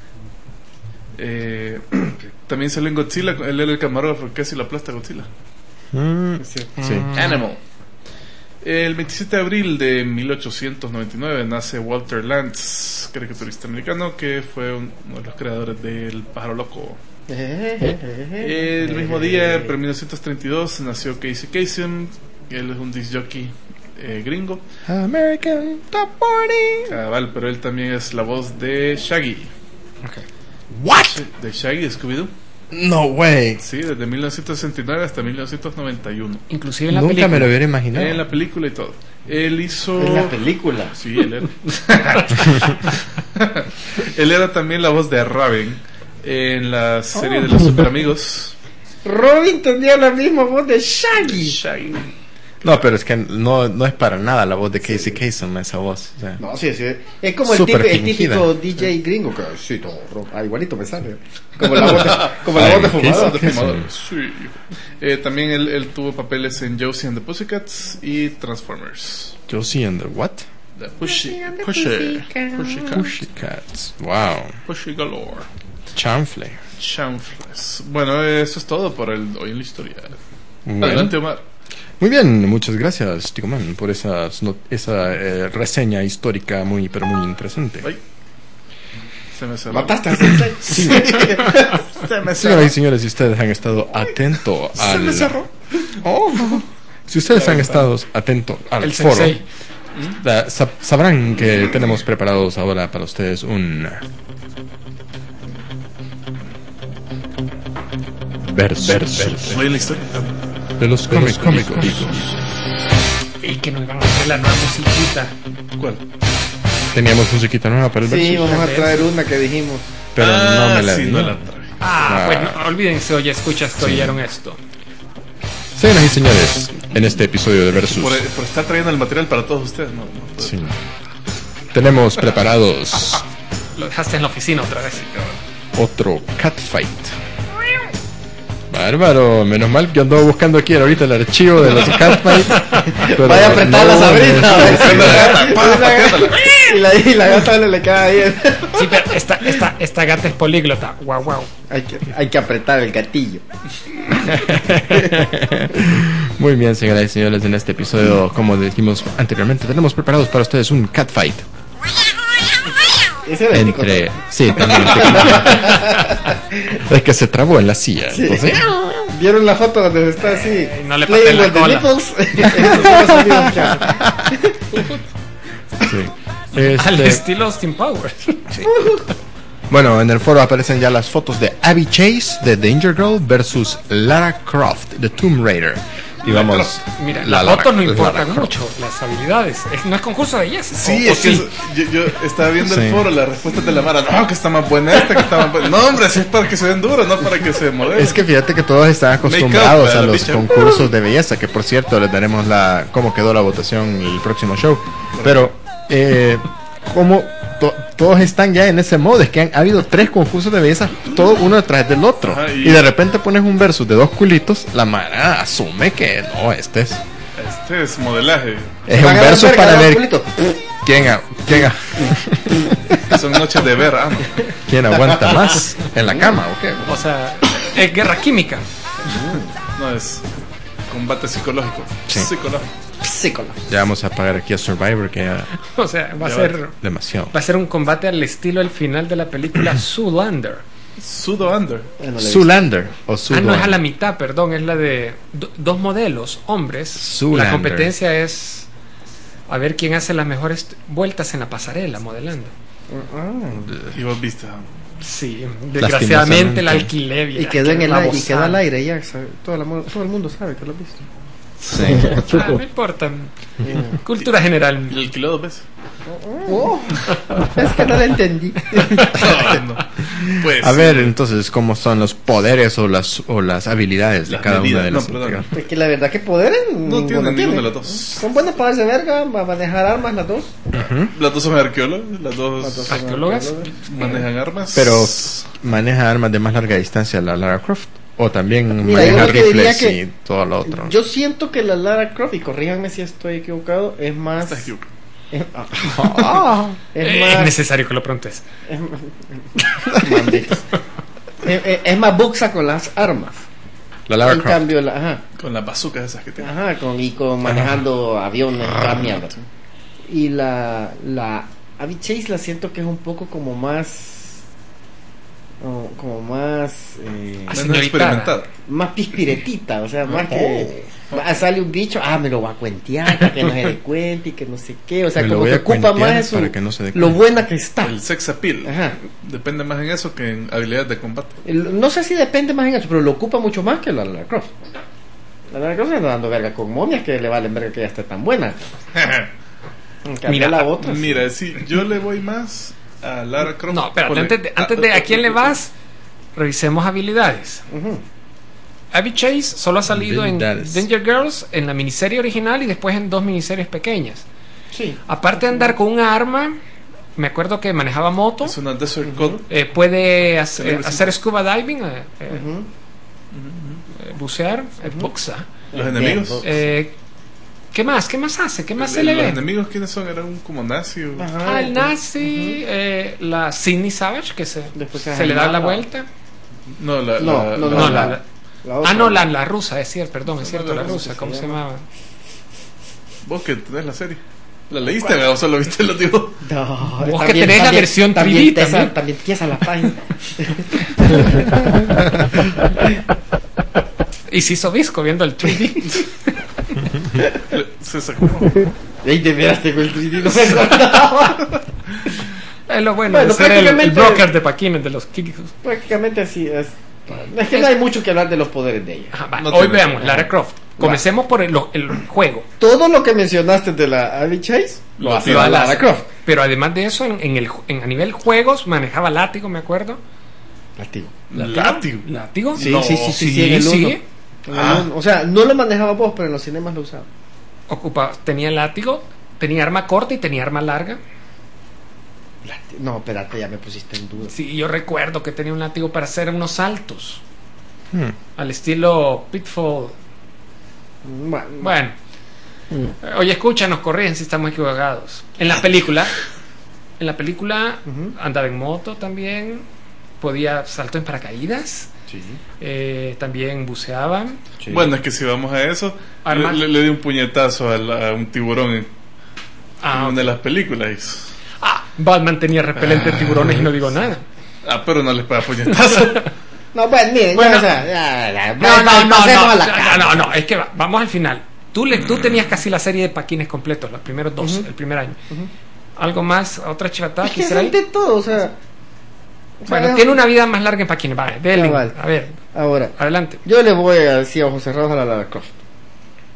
Eh, también salió en Godzilla, él era el camarógrafo que casi la aplasta a Godzilla. Hmm. Sí. Sí. Animal. El veintisiete de abril de mil ochocientos noventa y nueve nace Walter Lantz, caricaturista americano que fue uno de los creadores del Pájaro Loco. El mismo día, pero en mil novecientos treinta y dos, nació Casey Kasem. Él es un disc jockey eh, gringo. American Top cuarenta. Cabal, pero él también es la voz de Shaggy. Ok. What? De Shaggy de Scooby-Doo. No way. Sí, desde mil novecientos sesenta y nueve hasta mil novecientos noventa y uno. Inclusive en la Nunca película. me lo hubiera imaginado. En la película y todo. Él hizo... En la película. Sí, él era. Él era también la voz de Raven en la serie de los Super Amigos. Robin tenía la misma voz de Shaggy. Shaggy. No, pero es que no, no es para nada la voz de Casey Kasem, esa voz. O sea, No, sí, sí. Es como el, Súper típico, el fingida. típico D J gringo que sí, todo ro- ah, igualito me sale. Como la voz de, como la Ay, voz de ¿qué fumador. es? De fumador. Sí. Eh, también él, él tuvo papeles en Josie and the Pussycats y Transformers. Josie and the what? The Pushy, Pushy, Pushy Cats. Pussycats. Wow. Pushy Galore. Chanfle. Chanfles. Bueno, eso es todo por el hoy en la historia. Bueno. Adelante, Omar. Muy bien, muchas gracias, Tico Man, por esas not- esa eh, reseña histórica muy, pero muy interesante. Ay. Se me cerró. Mataste a Sensei. Se me Señoras y señores, si ustedes han estado atentos al... Se me cerró. Oh. Si ustedes han estado atentos al El foro, sensei. la- sab- sabrán que tenemos preparados ahora para ustedes un... Versus Hoy en la historia. de los cómicos. cómicos. Y que nos iban a hacer la nueva musiquita. ¿Cuál? Teníamos musiquita nueva para el Sí, versus, vamos a traer una que dijimos. pero no me la sí, di. no la trae. Ah, Ah. bueno, olvídense, oye, escucha, esto, oyeron esto. Señoras y señores, en este episodio de Versus, Por, por estar trayendo el material para todos ustedes. No, no puedo. sí, tenemos preparados Lo dejaste en la oficina otra vez. otro catfight. Bárbaro, menos mal que ando buscando aquí ahorita el archivo de los catfight. pero Vaya a apretar no la Sabrina. me- a ver si la la gata, gata- pa, la gata- Y la, y la gata le, le queda bien. Sí, pero esta, esta, esta gata es políglota. Guau, guau. Hay que, hay que apretar el gatillo. Muy bien, señoras y señores, en este episodio, como dijimos anteriormente, tenemos preparados para ustedes un catfight Ese era el tico, entre... ¿no? Sí, también. Es que se trabó en la silla. Sí. Entonces, ¿Vieron la foto donde está así? No le playing pateen la with the cola. nipples? Esos son los sonidos que hace. sí. Al Este, estilo Austin Powers. bueno, en el foro aparecen ya las fotos de Abby Chase de Danger Girl versus Lara Croft de Tomb Raider. Y vamos. Mira, la las fotos no Lara- importan Lara Croft. mucho, las habilidades. Es- no es concurso de belleza. Sí, ¿O- o es que eso- yo, yo estaba viendo el Sí. foro, las respuestas de la Mara. No, que está más buena esta, que está más buena. No, hombre, si es para que se den duros, no para que se modelen. Es que fíjate que todos están acostumbrados Make-up, a la los bicha. concursos de belleza, que por cierto les daremos la cómo quedó la votación el próximo show. Pero eh, como to- todos están ya en ese modo, es que han ha habido tres concursos de belleza, todo uno detrás del otro. Ajá, y- y... de repente pones un versus de dos culitos, la mara asume que no, este es, Este es modelaje. es Van un a la versus verga, para ¿no, ver culito? quién, a- quién, a- Son noches de ver, ah, no. quién aguanta más en la cama, ¿o qué? O sea, es guerra química. No, es combate psicológico. Sí. Psicológico. Psicólogo. Ya vamos a pagar aquí a Survivor, que ya O sea, va a Ya ser demasiado. va a ser un combate al estilo el final de la película Zoolander. Sudo Under. Eh, no le he Zoolander o Ah, Zoolander. no, es a la mitad, perdón, es la de do- dos modelos, hombres. Zoolander. La competencia es a ver quién hace las mejores vueltas en la pasarela modelando. Y vos viste. ah. Sí, desgraciadamente la alquilé bien. Y quedó en el aire, y babosada. quedó al aire ya, sabe, todo, el, amor- todo el mundo sabe que lo has visto. Sí. Ah, no importa. Cultura general. Y alquiló dos veces. Oh, es que no lo entendí. No, no. Pues, A ver, entonces, ¿cómo son los poderes o las o las habilidades de Las cada una medidas, de no, las perdón. integrantes? Es que la verdad que poderes No tienen ninguno de las dos. Son buenas para darse verga, para manejar armas las dos. Las dos son arqueólogos, las dos, Las dos son Arqueólogas. manejan armas. Pero maneja armas de más larga distancia la Lara Croft. O también Mira, yo maneja lo que diría rifles que- y todo lo otro. Yo siento que la Lara Croft, y corríjanme si estoy equivocado, es más. Estás equivocado. Es, ah, es Eh, más. es necesario que lo preguntes. Malditos. es, es- es más buxa con las armas. La Lara En Croft. cambio, la, ajá, Con las bazucas esas que tienen. ajá, con, y con manejando aviones, toda mierda. Y la, la Abby Chase la siento que es un poco como más. Como, como más. Eh, Ah, Menos señorita. experimentada. más pispiretita, o sea, más que. ah, sale un bicho, ah, me lo va a cuentear para que no se dé cuenta y que no sé qué. O sea, Me lo como voy que a ocupa cuentear más eso, para que no se dé lo cuenta. buena que está. El sex appeal. Ajá. Depende más en eso que en habilidades de combate. El- No sé si depende más en eso, pero lo ocupa mucho más que la Lara Croft. La Lara Croft se anda dando verga con momias que le valen verga que ya esté tan buena. En cambio, Mira, la otra. sí. Mira, si yo le voy más a Lara Croft. No, espérate, ponle- antes de, antes de a quién le vas, revisemos habilidades. Ujú. Abby Chase solo ha salido en Habilidades. Danger Girls, en la miniserie original y después en dos miniseries pequeñas. Sí. Aparte de andar con un arma, me acuerdo que manejaba moto, Es una Desert Code. eh, puede hacer, Cerebro hacer scuba diving, eh, eh, Ujú. eh, bucear, eh, boxa. Los Bien, enemigos. vos. Eh, ¿Qué más? ¿Qué más hace? ¿Qué más se El- le los ve? enemigos, ¿quiénes son? ¿Era un como nazi? o- Ajá, Ah, el entonces- nazi, eh, la Sidney Savage, que se, Después se se le da llama- la vuelta. No, la, No, la- no, la- No, la- la- la otra. Ah, no, la, la rusa, es cierto, perdón, es No, cierto, la la rusa rusa, se ¿cómo se llama. llamaba? Vos que tenés la serie. ¿La leíste o solo viste los dibujos? No, Vos que también- tenés la también- versión también tres D tiesa- también. también tiesa la página. Y se hizo visco viendo el tres D. Se sacó. Ey, de veras tengo el tres D, no me acordaba. Es lo bueno, Bueno, de ser el, el prácticamente- broker de paquines de los Kikos. Prácticamente así es. Es que no hay mucho que hablar de los poderes de ella. Ajá, va, No hoy tiene- veamos, Lara Croft. Comencemos por el, lo- el juego. Todo lo que mencionaste de la Abby Chase lo hace Lo la hace. Lara Croft. Pero además de eso, en, en el, ju- en- a nivel juegos, manejaba látigo, me acuerdo. Látigo. Látigo. ¿Látigo? Sí, No, sí, sí, sí, sí, sí, en el sí. uno. En el Ah. uno. O sea, no lo manejaba vos, pero en los cinemas lo usaba. Ocupaba, tenía látigo, tenía arma corta y tenía arma larga. Látigo. No, espérate, ya me pusiste en duda. Sí, yo recuerdo que tenía un látigo para hacer unos saltos. Hmm. Al estilo Pitfall. Bueno, Bueno. Oye, escúchanos, corrigen si estamos equivocados. En la película, en la película Ujú. andaba en moto también, podía salto en paracaídas, sí, eh, también buceaba. sí. Bueno, es que si vamos a eso, le, Arma- le- le di un puñetazo a, la- a un tiburón en, en Ah, una de las películas. ah, Batman tenía repelente de tiburones y no digo nada. Ah, pero no les pega puñetazo. No, pues miren, Bueno. ya, o sea, ya, ya, No, pa- no, pa- no, pasemos no, a la no, cara. no, no, es que va- vamos al final. Tú, le, tú tenías casi la serie de paquines completos, los primeros dos, el primer año. Algo más, otra chivatada Es que que será son ahí. de todo, o sea. o sea, Bueno, tiene una vida más larga en paquines. Vale, dele. Ah, vale. A ver, Ahora, adelante. yo le voy a decir a ojos cerrados a la Lara Croft.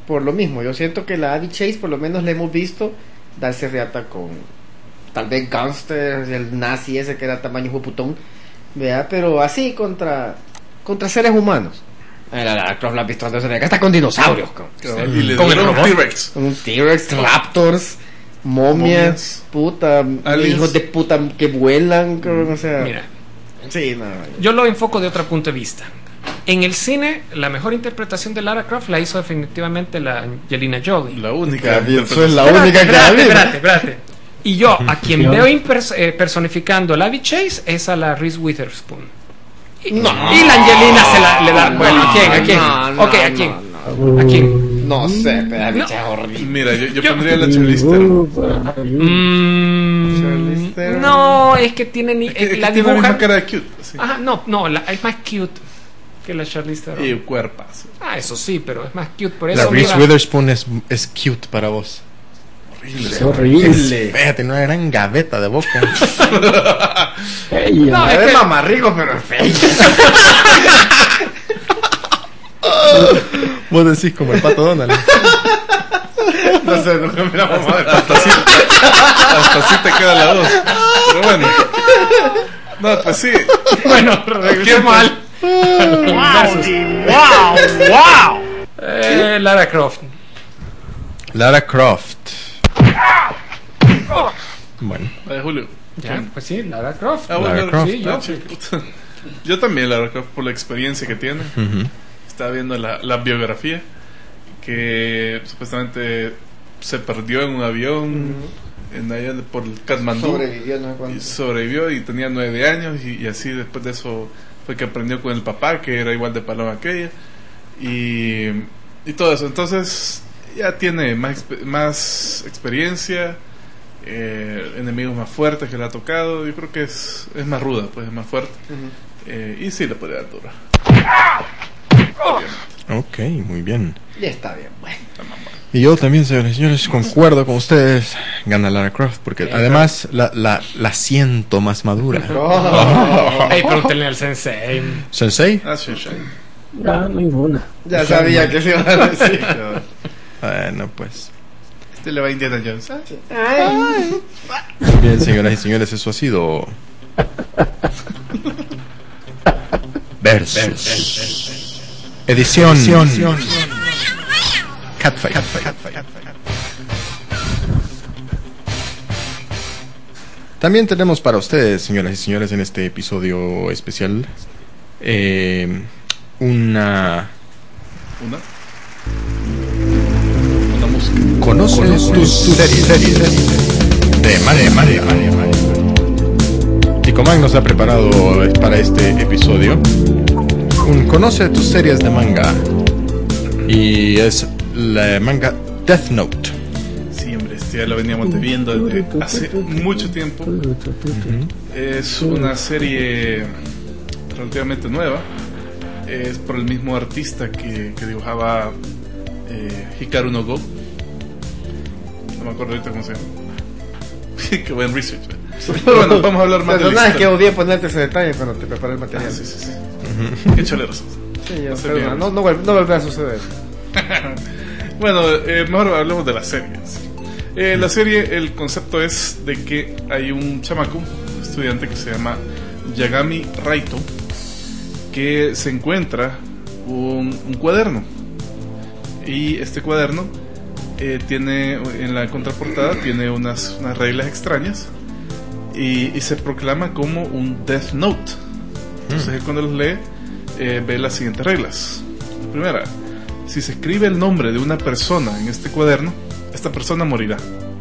por lo mismo. Yo siento que la Abby Chase por lo menos le hemos visto darse reata con tal vez Gunster, el nazi ese que era tamaño putón, vea, pero así contra contra seres humanos. La Lara Croft la has visto dándose reata hasta con dinosaurios, con, Y le Con el dieron un robot. T-Rex. con un T-Rex, Raptors, momias, Momias. puta, Aliens. hijos de puta que vuelan, creo, o sea, Mira, sí, no, yo lo enfoco de otro punto de vista. En el cine, la mejor interpretación de Lara Croft la hizo definitivamente la Angelina Jolie. La única. eso es la Espérate, única que espérate, había. espérate, espérate. Y yo, a quien Yo- veo impers- eh, personificando a la Abby Chase es a la Reese Witherspoon. Y, No. y la Angelina se la le da. Bueno, ¿a quién? ¿A quién? No, no, ok, ¿a no, quién? no. ¿A quién? No sé, pero la No. bicha es horrible. Mira, yo, yo Yo- pondría la Charlize Theron. Mm, Charlize Theron. no, es que tiene ni, Es que- es que la tiene la dibuja. misma cara de cute. Sí. Ajá, no, no, la, es más cute que la Charlize Theron. Y cuerpas. Ah, eso sí, pero es más cute por La eso. Reese mira. Witherspoon es, es cute para vos. Es horrible. Fíjate, una gran gaveta de boca. Ey, No, es Es que- mamarrico, pero es feo. Vos decís como el pato Donald. No sé, nunca me la mamá de Hasta así, hasta así te queda la voz. Pero bueno. No, pues sí. Bueno, regresemos al. Versus. Eh, Lara Croft. Lara Croft. Bueno, La de Julio. Ya, pues sí, Lara Croft. Ah, bueno, Lara Croft. Sí, yo. Ah, sí, puta. Yo también Lara Croft por la experiencia que tiene. ujú. Estaba viendo la, la biografía que supuestamente se perdió en un avión en allá de- por el Katmandú. Sobrevivió, no sé Y cuánto. sobrevivió y tenía nueve años y, y así después de eso fue que aprendió con el papá que era igual de paloma que ella y, y todo eso. Entonces ya tiene más, expe- más experiencia, eh, enemigos más fuertes que le ha tocado. Yo creo que es, es más ruda, pues es más fuerte. Eh, y sí le puede dar duro. Ok, muy bien. Ya está bien, bueno. Y yo también, señores y señores, concuerdo con ustedes. Gana Lara Croft porque además la, la, la siento más madura. Ey, pregúntenle al sensei. ¿Sensei? Ah, sí, sí. Ya, ninguna. Ya sabía que se iba a decir. Bueno, pues. Este le va a Indiana Jones. Ah, sí. Muy bien, señoras y señores, eso ha sido. Versus. Edición. Catfight. También tenemos para ustedes, señoras y señores, en este episodio especial, eh, una. Una. Una música. Conoce tus series de manga. Ticomán nos ha preparado para este episodio un Conoce tus series de manga. Y es la manga Death Note. Sí, hombre, este ya lo veníamos viendo desde hace mucho tiempo. Es una serie relativamente nueva. Es por el mismo artista que, que dibujaba eh, Hikaru no Go. No me acuerdo ahorita cómo se llama. Qué buen research. ¿eh? Pero bueno, vamos a hablar más de la Perdona, es que historia. odié ponerte ese detalle cuando te preparé el Ah, material. sí, sí, sí. Qué choleros. Sí, ya, No sé perdona, bien. no, no, vuelve, no vuelve a suceder. Bueno, eh, mejor hablemos de la serie. Eh, la serie, el concepto es de que hay un chamaco, un estudiante que se llama Yagami Raito, que se encuentra un, un cuaderno. Y este cuaderno eh, tiene, en la contraportada, tiene unas, unas reglas extrañas y, y se proclama como un Death Note. Entonces él cuando los lee, eh, ve las siguientes reglas. La primera: si se escribe el nombre de una persona en este cuaderno, esta persona morirá.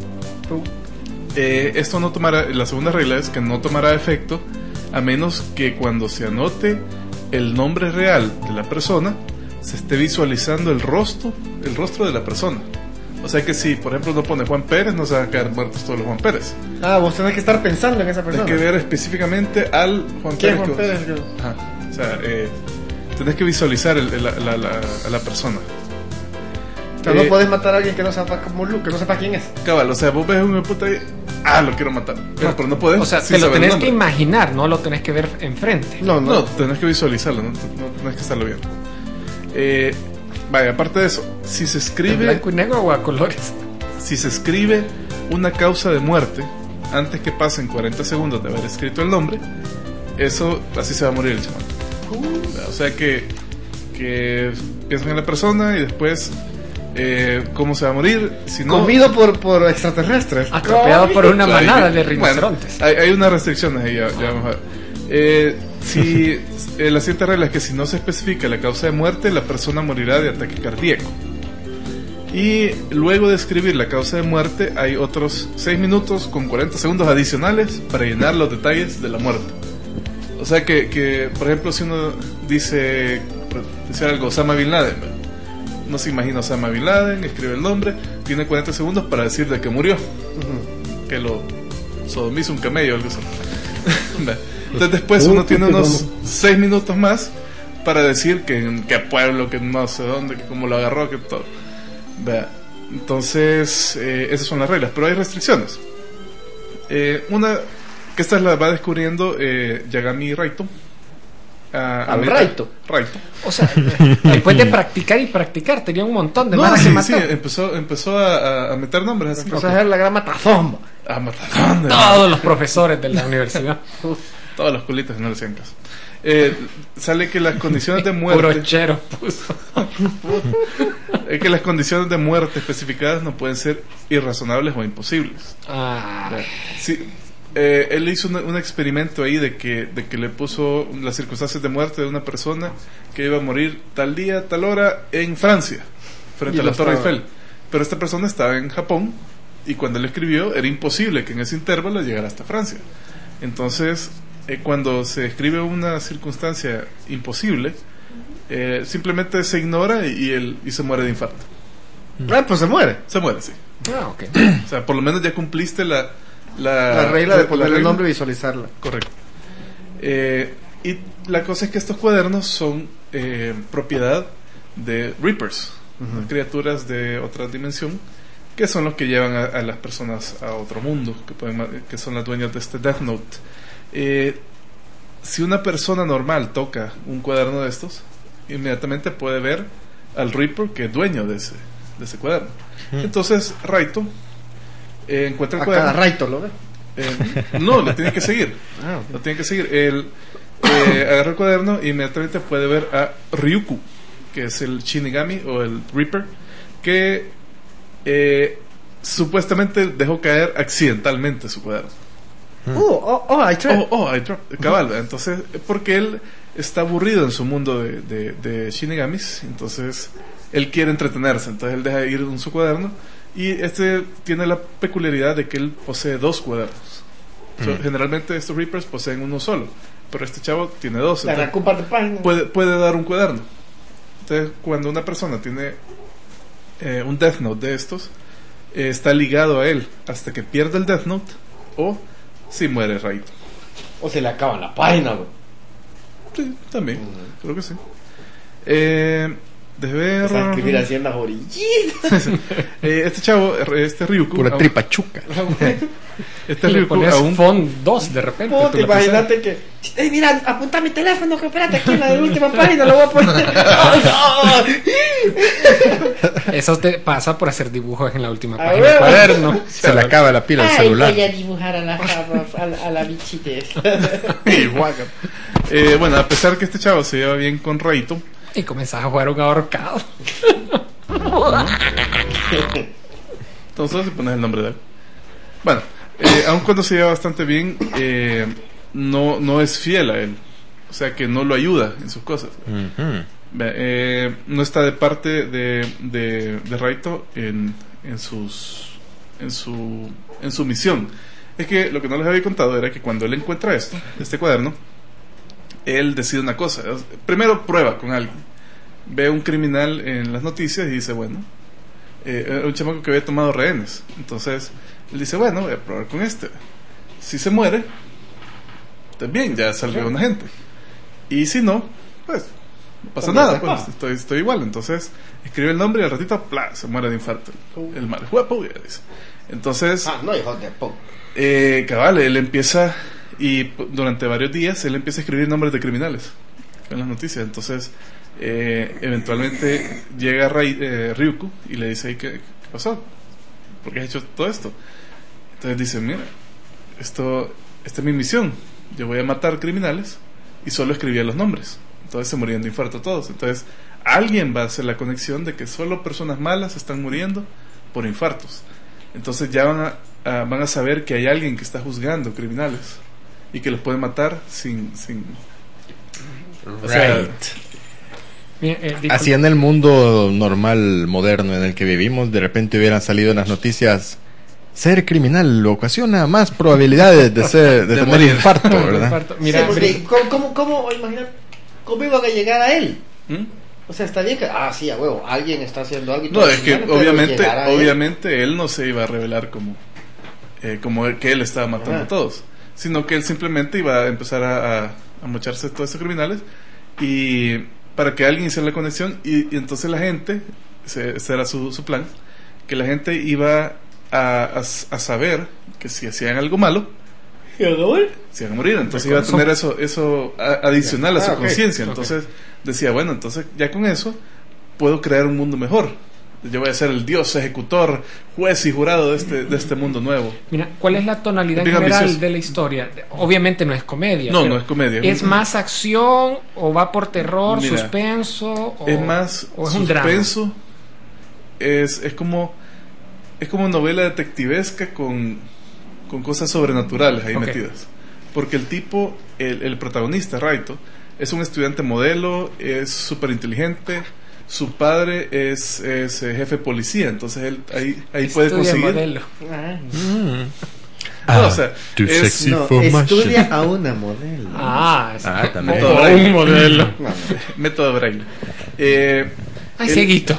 Eh, esto no tomará, la segunda regla es que no tomará efecto a menos que cuando se anote el nombre real de la persona se esté visualizando el rostro, el rostro de la persona. O sea que si, por ejemplo, no pone Juan Pérez, no se van a quedar muertos todos los Juan Pérez. Ah, vos tenés que estar pensando en esa persona. Tienes que ver específicamente al Juan ¿Quién Pérez. Juan que- Pérez? Ajá. O sea, eh, tenés que visualizar el- el- la, la- la- a la persona. O sea, no Eh, podés matar a alguien que no sepa como Luke, que no sepa quién es. Cabal, o sea, vos ves a un puta y ah, lo quiero matar. Pero, pero no podés. O sea, sin te lo saber el tenés que nombre. imaginar, no lo tenés que ver enfrente. No, no. No, tenés que visualizarlo, no, no tenés que estarlo viendo. Eh, Vaya, aparte de eso, si se ¿En escribe, blanco y negro o a colores? si se escribe una causa de muerte antes que pasen cuarenta segundos de haber escrito el nombre, eso así se va a morir el chamán. O sea que, que piensan en la persona y después eh, cómo se va a morir. Si no, Comido por, por extraterrestres. Atropellado por una Claro, manada de bueno, rinocerontes. hay, hay unas restricciones ahí, ya, ya vamos a ver. Eh, si eh, la siguiente regla es que si no se especifica la causa de muerte, la persona morirá de ataque cardíaco. Y luego de escribir la causa de muerte, hay otros seis minutos con cuarenta segundos adicionales para llenar los detalles de la muerte. O sea que, que por ejemplo, si uno dice, dice algo, Osama Bin Laden, no se imagina Osama Bin Laden, escribe el nombre, tiene cuarenta segundos para decir de que murió, uh-huh. que lo sodomiza un camello o algo así. Entonces después uno tiene unos seis minutos más para decir que en qué pueblo, que no sé dónde, que cómo lo agarró, que todo. Vea. Entonces eh, esas son las reglas, pero hay restricciones. Eh, una que esta la va descubriendo eh, Yagami Raito. A, Al Raito. Raito. O sea, después de practicar y practicar, tenía un montón de No, maras sí, que sí, matar. empezó, empezó a, a meter nombres así. O sea, es la gran matazomba. A matar. Todos los profesores de la universidad. Todos los culitos no le hacían caso. Eh, sale que las condiciones de muerte. Puro chero puso. Es que las condiciones de muerte especificadas no pueden ser irrazonables o imposibles. Ah, Sí, eh, él hizo un, un experimento ahí de que, de que le puso las circunstancias de muerte de una persona que iba a morir tal día, tal hora en Francia, frente Y a la lo Torre estaba- Eiffel. Pero esta persona estaba en Japón y cuando él escribió era imposible que en ese intervalo llegara hasta Francia. Entonces, eh, cuando se escribe una circunstancia imposible, eh, simplemente se ignora y, y, él, y se muere de infarto. Ah, pues se muere. Se muere, sí. ah, ok. O sea, por lo menos ya cumpliste la... La, La regla de la ponerle el regla. nombre y visualizarla. Correcto. Eh, y la cosa es que estos cuadernos son eh, propiedad de Reapers, Ujú. unas criaturas de otra dimensión, que son los que llevan a, a las personas a otro mundo, que, pueden, ma- que son las dueñas de este Death Note. Eh, si una persona normal toca un cuaderno de estos, inmediatamente puede ver al Reaper que es dueño de ese, de ese cuaderno. Entonces Raito eh, encuentra el A cuaderno. cada Raito lo ve. Eh, no, lo tiene que seguir. Ah, ok. Lo tiene que seguir. Él eh, agarra el cuaderno y inmediatamente puede ver a Ryuku, que es el Shinigami o el Reaper, que eh, supuestamente dejó caer accidentalmente su cuaderno. Oh, oh, oh, I tried. Oh, oh, I dropped. Cabal. Entonces, porque él está aburrido en su mundo de, de, de Shinigamis, entonces él quiere entretenerse, entonces él deja ir en su cuaderno. Y este tiene la peculiaridad de que él posee dos cuadernos. So, Mm. generalmente estos Reapers poseen uno solo, pero este chavo tiene dos. Le entonces arrancó un par de páginas. puede, puede dar un cuaderno. Entonces, cuando una persona tiene eh, un Death Note de estos, eh, está ligado a él hasta que pierde el Death Note o si muere Raito. O se le acaba la página, güey. Sí, también, creo que sí. Eh, de ver. O sea, escribir así en las orillitas. Eh, este chavo, este Ryuku, Pura aún- tripa chuca. este Y le Ryuku pones aún font dos de repente. Puta, tu lapicero. imagínate que. Ey, mira, apunta mi teléfono, que espérate aquí en la última página, lo voy a poner. ¡Ay, no! Eso te pasa por hacer dibujos en la última A página ver. del cuaderno. Se le acaba la pila al Ay, celular. voy a dibujar a la, a la, a la bichita esa. eh, bueno, a pesar que este chavo se lleva bien con Raito, Y comenzás a jugar un ahorcado. entonces se pones el nombre de él. Bueno, eh, aun cuando se lleva bastante bien, eh, no, no es fiel a él. O sea que no lo ayuda en sus cosas. Ujú. Ve, eh, no está de parte de, de, de Raito en, en sus en su en su misión. Es que lo que no les había contado era que cuando él encuentra esto, este cuaderno, él decide una cosa. Primero prueba con alguien, ve un criminal en las noticias y dice, bueno, eh, un chamaco que había tomado rehenes. Entonces él dice, bueno, voy a probar con este. Si se muere, también ya salió una gente. Y si no, pues no pasa También nada, se pues va. estoy, estoy igual. Entonces escribe el nombre y al ratito, ¡plá!, se muere de infarto. El mal guapo, ya dice. Entonces, Ah, no, hijo de po. eh, cabal, él empieza, y p- durante varios días, él empieza a escribir nombres de criminales en las noticias. Entonces, Eh, eventualmente llega Rai, eh, Ryuko y le dice: ¿qué, ¿qué pasó? ¿Por qué has hecho todo esto? Entonces dice: mira, esto, esta es mi misión. Yo voy a matar criminales, y solo escribía los nombres. Entonces se morían de infarto todos. Entonces alguien va a hacer la conexión de que solo personas malas están muriendo por infartos. Entonces ya van a, a, van a saber que hay alguien que está juzgando criminales y que los puede matar sin... sin o sea, Right. Mira, eh, dijo- Así en el mundo normal, moderno en el que vivimos, de repente hubieran salido en las noticias: ser criminal ocasiona más probabilidades de, ser, de, De tener morir. infarto, ¿verdad? Infarto. Sí, Mira, porque ¿cómo, cómo, cómo, imagina, cómo iban a llegar a él? ¿Mm? O sea, está bien que, ah, sí, a huevo, alguien está haciendo algo y No, todo es que pero obviamente llegar a él- obviamente él no se iba a revelar como eh, como él- que él estaba matando Ajá. a todos, sino que él simplemente iba a empezar a, a, a mocharse a todos esos criminales, y para que alguien hiciera la conexión, y, y entonces la gente, ese, ese era su, su plan, que la gente iba a, a, a saber que si hacían algo malo se iban a morir. Entonces iba a tener eso eso a- adicional a su Ah, ok. conciencia. Ok. Entonces decía: bueno, entonces ya con eso puedo crear un mundo mejor. Yo voy a ser el dios ejecutor, juez y jurado de este de este mundo nuevo. mira, ¿cuál es la tonalidad Bien general ambicioso. de la historia? Obviamente no es comedia. No, pero no es comedia. ¿Es más acción o va por terror, Mira, suspenso? O, Es más o es un drama. suspenso. Es, es como es como novela detectivesca con, con cosas sobrenaturales ahí Ok. metidas. Porque el tipo, el, el protagonista, Raito, es un estudiante modelo, es súper inteligente. Su padre es, es eh, jefe de policía, entonces él ahí, ahí puede Estudia conseguir. modelo. Ah, No, o sea, too es- sexy no, for my estudia shit. a una modelo. Ah, es Ah, también. como Todo un modelo. No, no. método Braille. Eh, Ay, él- cieguito.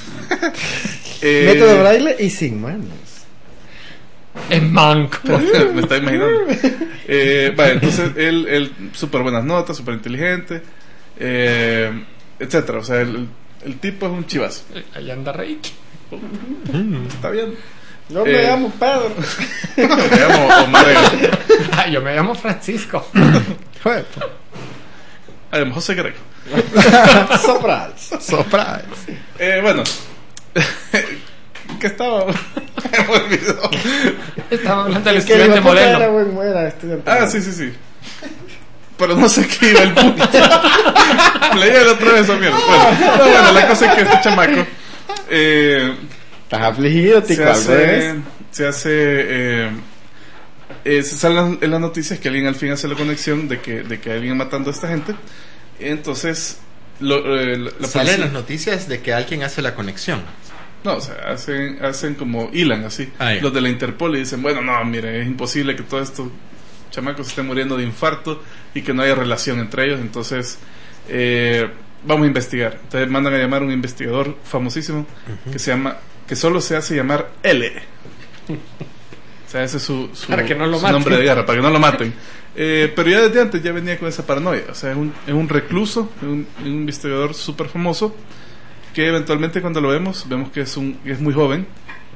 eh, Método braille y sin manos. Es manco. me está imaginando. Eh, vale, entonces él, él súper buenas notas, súper inteligente, eh, etcétera. O sea, el, el tipo es un chivazo. Ahí anda Reiki. Está bien. Yo Eh. me llamo Pedro. Me llamo Omar. Ah, yo me llamo Francisco. I am José Greco. Surprise. Surprise. Eh, bueno, ¿qué estaba? Me olvidó. Estaba hablando del Es que el estudiante hijo de puta era modelo. buen era estudiante. Ah, sí, sí, sí. Pero no sé qué iba el punto. Leí la otra vez esa mierda. Bueno, no, bueno, la cosa es que este chamaco eh, Estás afligido, se tico, al hace, revés. se hace eh, eh, se salen en las noticias que alguien al fin hace la conexión de que, de que hay alguien matando a esta gente. Entonces lo, eh, la, la Salen policía- las noticias de que alguien hace la conexión. no, o sea, hacen, hacen como hilan así. Ah, ya. Los de la Interpol y dicen: bueno, no, mire, es imposible que todos estos chamacos estén muriendo de infarto y que no haya relación entre ellos. Entonces, eh, vamos a investigar. Entonces mandan a llamar a un investigador famosísimo que se llama, que solo se hace llamar L. O sea, ese es su, su, Para que no lo su maten. nombre de guerra, para que no lo maten. Eh, pero ya desde antes ya venía con esa paranoia. O sea, es un, es un recluso, es un, es un investigador súper famoso, que eventualmente cuando lo vemos, vemos que es, un, es muy joven.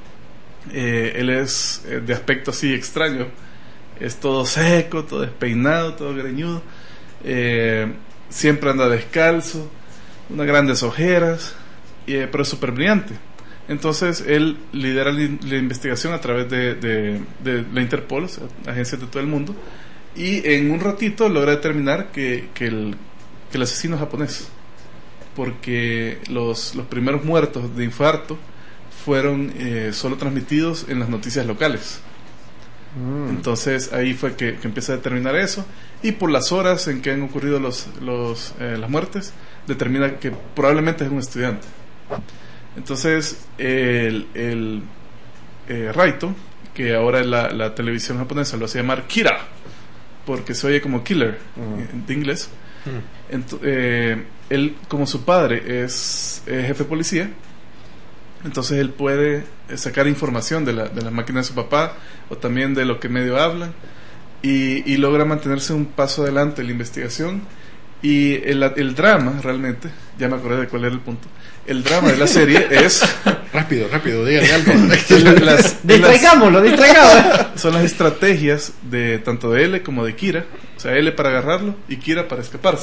Eh, él es eh, de aspecto así extraño. Es todo seco, todo despeinado, todo greñudo. Eh, siempre anda descalzo, unas grandes ojeras, eh, pero es súper brillante. Entonces él lidera la, la investigación a través de, de, de la Interpol, o sea, agencias de todo el mundo, y en un ratito logra determinar que, que, el, que el asesino es japonés, porque los, los primeros muertos de infarto fueron eh, solo transmitidos en las noticias locales. Entonces ahí fue que, que empieza a determinar eso, y por las horas en que han ocurrido los, los, eh, las muertes determina que probablemente es un estudiante. Entonces el, el eh, Raito, que ahora en la, la televisión japonesa lo hace llamar Kira, porque se oye como killer uh-huh. de inglés. Uh-huh. Ent- eh, él, como su padre es, es jefe de policía, entonces él puede sacar información de la, de la máquina de su papá, o también de lo que medio hablan, y, y logra mantenerse un paso adelante en la investigación. Y el, el drama, realmente, ya me acordé de cuál era el punto, el drama de la serie es... Rápido, rápido, dígale algo. las, distraigámoslo, distraigámoslo. Son las estrategias de tanto de L como de Kira. O sea, L para agarrarlo y Kira para escaparse.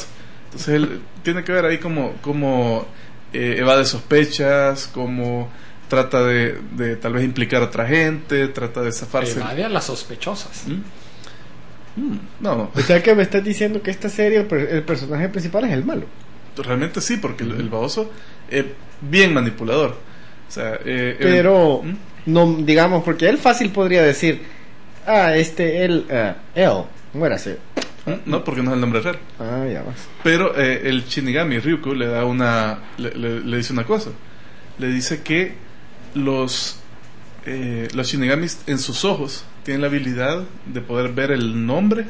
Entonces él tiene que ver ahí como, como eh, evade sospechas, como trata de, de tal vez implicar a otra gente, trata de zafarse. Evade a las sospechosas. ¿Mm? Mm, no, no. O sea que me estás diciendo que esta serie, el, per- el personaje principal es el malo. Realmente sí, porque el, el baboso es bien manipulador. O sea, eh, Pero, ¿Mm? no, digamos, porque él fácil podría decir, ah, este, él, uh, él, muérase. No, porque no es el nombre real. Ah, ya vas. Pero eh, el Shinigami Ryuko le da una le, le, le dice una cosa. Le dice que los eh, los Shinigamis en sus ojos tienen la habilidad de poder ver el nombre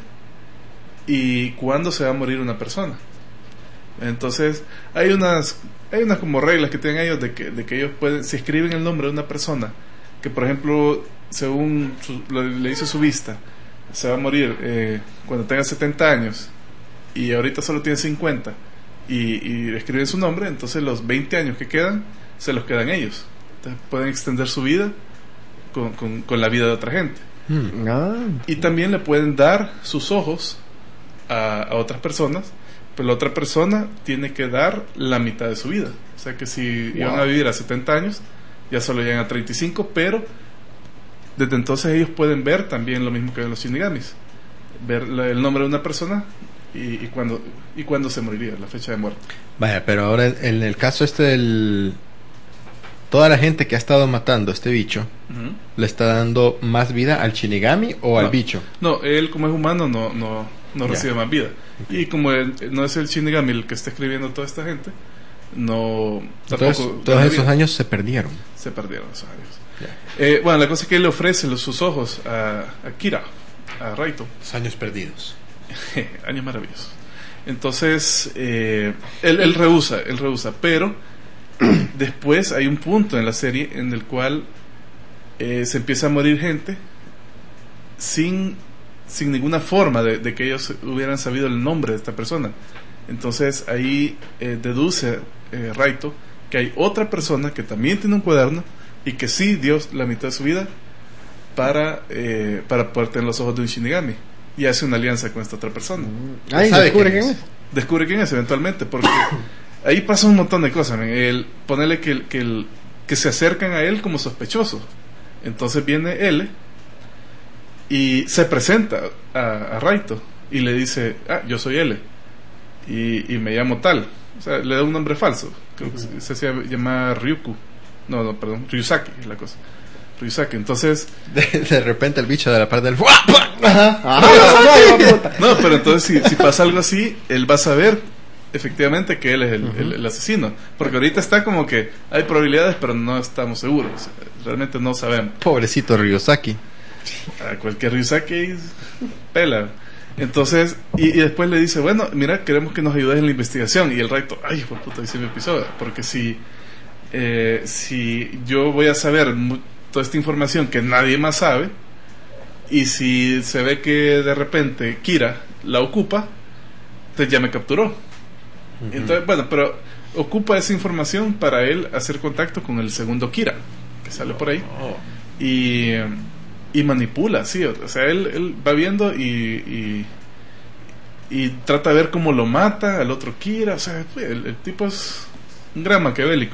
y cuándo se va a morir una persona. Entonces hay unas hay unas como reglas que tienen ellos de que, de que ellos pueden, si escriben el nombre de una persona que por ejemplo según su, lo, le dice su vista se va a morir eh, cuando tenga setenta años y ahorita solo tiene cincuenta y, y escriben su nombre, entonces los veinte años que quedan se los quedan ellos. Entonces pueden extender su vida con, con, con la vida de otra gente. Hmm. Ah, Y también le pueden dar sus ojos a, a otras personas, pero la otra persona tiene que dar la mitad de su vida. O sea que si Wow. iban a vivir a setenta años, ya solo llegan a treinta y cinco, pero desde entonces ellos pueden ver también lo mismo que ven los Shinigamis. Ver la- el nombre de una persona y, y cuándo y cuándo se moriría, la fecha de muerte. Vaya, pero ahora en el caso este del... Toda la gente que ha estado matando a este bicho, Ujú. ¿le está dando más vida al Shinigami o al No. bicho? No, él como es humano no, no, no Ya. recibe más vida. Y como él, no es el Shinigami el que está escribiendo toda esta gente, no Entonces, tampoco todos gana esos vida. años se perdieron. Se perdieron esos años. Eh, bueno, la cosa es que él le ofrece los, sus ojos a, a Kira, a Raito. Los años perdidos. Años maravillosos. Entonces, eh, él, él rehúsa, él rehúsa, pero después hay un punto en la serie en el cual eh, se empieza a morir gente sin, sin ninguna forma de, de que ellos hubieran sabido el nombre de esta persona. Entonces ahí eh, deduce eh, Raito que hay otra persona que también tiene un cuaderno y que sí dio la mitad de su vida para, eh, para poder tener los ojos de un Shinigami, y hace una alianza con esta otra persona. ay, ¿Sabe descubre quién quién es? es. Descubre quién es eventualmente, porque ahí pasa un montón de cosas. man. El, ponerle que, el- que, el- que se acercan a él como sospechosos. Entonces viene él y se presenta a, a Raito y le dice, ah, yo soy L y, y me llamo tal. O sea, le da un nombre falso. Creo que se, se hacía llamar Ryuku. No, no, perdón, Ryusaki es la cosa. Ryusaki. Entonces, De, de repente el bicho de la parte del... Ah, no, no, puta. no, pero entonces si, si pasa algo así, él va a saber efectivamente que él es el, el- el asesino. Porque ahorita está como que hay probabilidades, pero no estamos seguros. O sea, realmente no sabemos. Pobrecito Ryosaki. A cualquier Ryusaki pela. Entonces, y, y después le dice, bueno, mira, queremos que nos ayudes en la investigación. Y el Raito, ay, hijo de puta, y se me pisó. Porque si, eh, si yo voy a saber mu- toda esta información que nadie más sabe, y si se ve que de repente Kira la ocupa, entonces ya me capturó. Entonces, bueno, pero ocupa esa información para él hacer contacto con el segundo Kira, que sale por ahí. Y, y manipula, sí, o sea, él, él va viendo y, y, y trata de ver cómo lo mata al otro Kira. O sea, el, el tipo es un gran maquiavélico.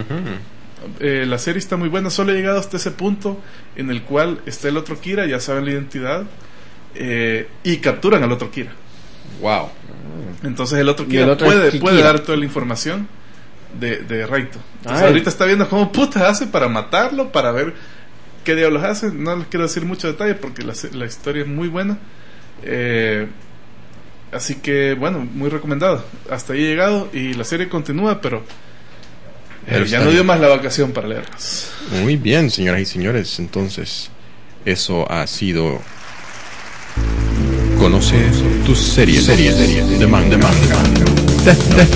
Eh, la serie está muy buena, solo he llegado hasta ese punto en el cual está el otro Kira, ya saben la identidad, eh, y capturan al otro Kira. Wow. Entonces el otro Y Kira el otro puede, es puede Kira. dar toda la información de, de Raito. Entonces Ay. ahorita está viendo cómo puta hace para matarlo, para ver qué diablos hace. No les quiero decir mucho detalle porque la, se- la historia es muy buena. Eh, así que bueno, muy recomendado. Hasta ahí he llegado y la serie continúa, pero, eh, Pero ya está no dio bien. más la vacación para leerlas. Muy bien, señoras y señores. Entonces, eso ha sido... Conoce tus series, series, series de manga, de manga. Death, Death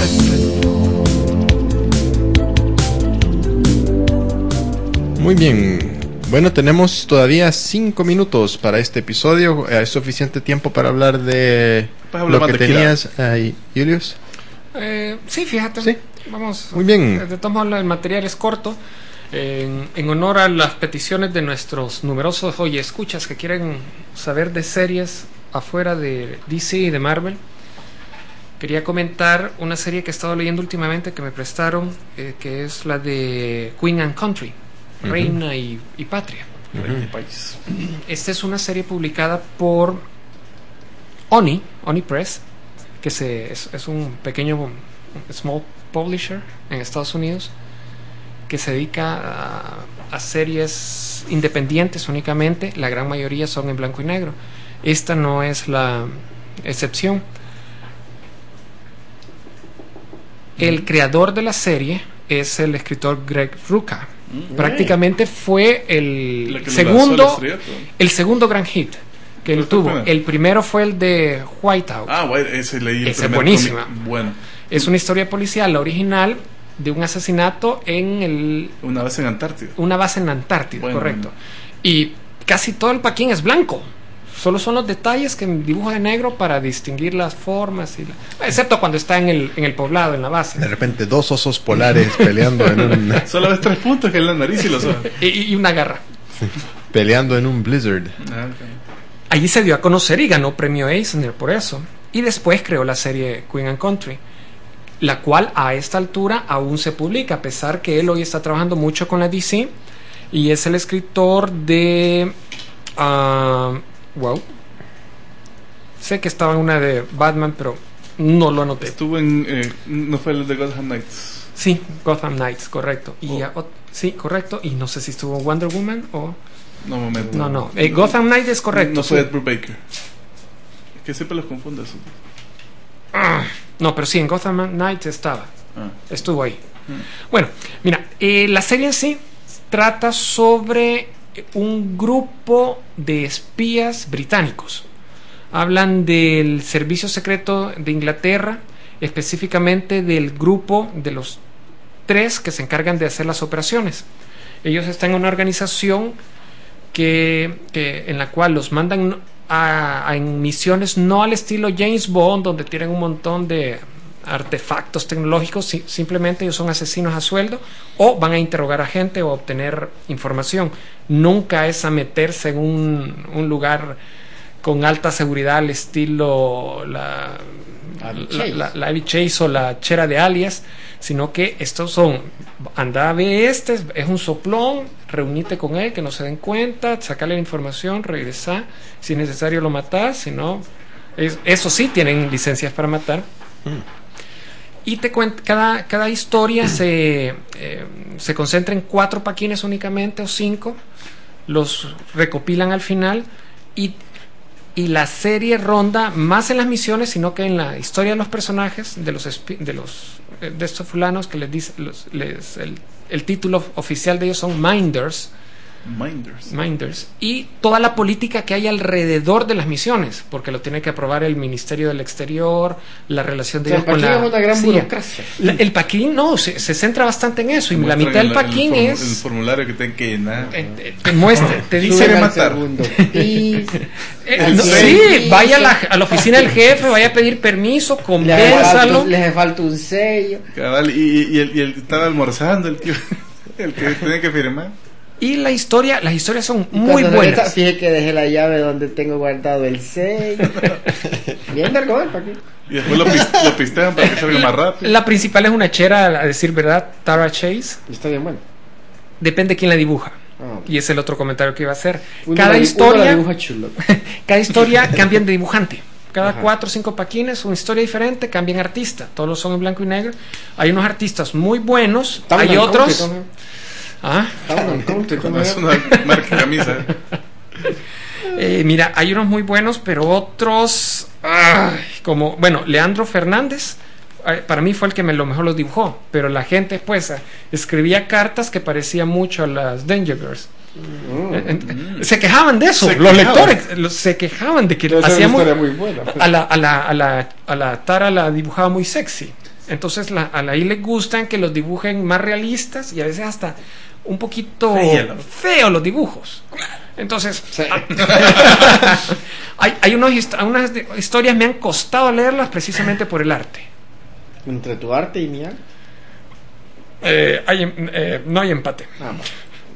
Note. Muy bien. Bueno, tenemos todavía cinco minutos para este episodio. Eh, ¿Es suficiente tiempo para hablar de Puedes hablar lo más que de Kira. tenías ahí, Julius? Eh, sí, fíjate. Sí. Vamos. Muy bien. De todos modos, el material es corto. En, en honor a las peticiones de nuestros numerosos oye escuchas que quieren saber de series afuera de D C y de Marvel, quería comentar una serie que he estado leyendo últimamente que me prestaron, eh, que es la de Queen and Country, Ujú. Reina y, y Patria. Rey de país. Esta es una serie publicada por Oni, Oni Press, que se, es, es un pequeño un small publisher en Estados Unidos que se dedica a, a series independientes únicamente. La gran mayoría son en blanco y negro. Esta no es la excepción. El creador de la serie es el escritor Greg Rucka. Mm. Prácticamente fue La el que lo lanzó al segundo estrellato. el segundo gran hit que él ¿Cuál fue el tuvo. primero? El primero fue el de Whiteout. Ah, bueno, ese leí el Esa es primer buenísima. cómic. Bueno, Es una historia policial, la original, de un asesinato en el, una vez en Antártida. una base en Antártida, Bueno, correcto. Y casi todo el paquín es blanco. Solo son los detalles que dibuja de negro para distinguir las formas, y la- excepto cuando está en el, en el poblado, en la base. De repente dos osos polares peleando en un Solo ves tres puntos que en la nariz y los ojos. Y, y una garra. peleando en un blizzard. Ah, ok. Allí se dio a conocer y ganó premio Eisner por eso. Y después creó la serie Queen and Country, la cual a esta altura aún se publica, a pesar que él hoy está trabajando mucho con la D C y es el escritor de... ah, wow. Sé que estaba en una de Batman, pero no lo anoté. Estuvo en. Eh, no fue el de Gotham Knights. Sí, Gotham Knights, correcto. Y, Oh. ah, ot- sí, correcto. Y no sé si estuvo Wonder Woman o... No, momento. No, no. Eh, Gotham Knights es correcto. No fue sí. Ed Brubaker. Es que siempre los confundo eso. No, pero sí, en Gotham Knights estaba. Ah. Estuvo ahí. Bueno, mira, eh, la serie en sí trata sobre un grupo de espías británicos. Hablan del servicio secreto de Inglaterra, específicamente del grupo de los tres que se encargan de hacer las operaciones. Ellos están en una organización que, que en la cual los mandan a, a en misiones no al estilo James Bond, donde tienen un montón de artefactos tecnológicos. Si- simplemente ellos son asesinos a sueldo, o van a interrogar a gente o obtener información. Nunca es a meterse en un, un lugar con alta seguridad al estilo la, Abby la, Chase. la- la Abby Chase o la Chera de Alias, sino que estos son, anda a ver este, es un soplón, reunite con él, que no se den cuenta, sacarle la información, regresar, si es necesario lo matar, si no, es- eso sí, tienen licencias para matar. Y te cuenta, cada, cada historia se, eh, se concentra en cuatro paquines únicamente, o cinco, los recopilan al final, y, y la serie ronda más en las misiones, sino que en la historia de los personajes, de los espi- de los eh, de estos fulanos que les dice los- les- el, el título oficial de ellos son Minders. Minders. Minders, y toda la política que hay alrededor de las misiones, porque lo tiene que aprobar el Ministerio del Exterior, la relación O de sea, ellos con aquí la es una gran C I A. burocracia. La- el paquín no, se, se centra bastante en eso, y la Muestran mitad del el- el paquín formu- El es formulario que tienen que llenar. eh, te, te muestra, te Suben dice Quiere al matar. segundo piso. eh, el no, seis. sí, vaya a la, a la oficina del jefe, vaya a pedir permiso, Le hace convénzalo. falta- le hace falta un sello. Cabal, y, y, y el, y el estaba almorzando el tío. El que tenía que firmar. Y la historia, las historias son Y muy cuando regresa, buenas. fíjese que dejé la llave donde tengo guardado el sello. Bien vergüenza el paquete. Y después lo, pis- lo pistean para que salga más rápido. La principal es una chera, a decir verdad, Tara Chase. Y está bien bueno. Depende quién la dibuja. Ah, Y es el otro comentario que iba a hacer. uno Cada la- uno la historia, dibuja chulo. cada historia cambian de dibujante. Cada Ajá. cuatro o cinco paquines, una historia diferente, cambian artista. Todos son en blanco y negro. Hay unos artistas muy buenos, Town hay and otros. Country, ¿no? Ah, Town and Country, ¿cómo No es? es una marca de camisa. eh, mira, hay unos muy buenos, pero otros, ay, como, bueno, Leandro Fernández, eh, para mí fue el que me lo mejor los dibujó, pero la gente después eh, escribía cartas que parecían mucho a las Danger Girls. Mm. Eh, eh, Se quejaban de eso, Se los quejaban. lectores los- se quejaban de que Debe ser hacía una muy, historia muy buena. a la, a la, a la, a la Tara la dibujaba muy sexy. Entonces la, a la I le gustan que los dibujen más realistas y a veces hasta un poquito Fea, ¿no? feo los dibujos. Entonces Sí. hay, hay unos hist- unas de- historias me han costado leerlas precisamente por el arte. Entre tu arte y mi arte. Eh, hay em- eh, no hay empate. Ah, va.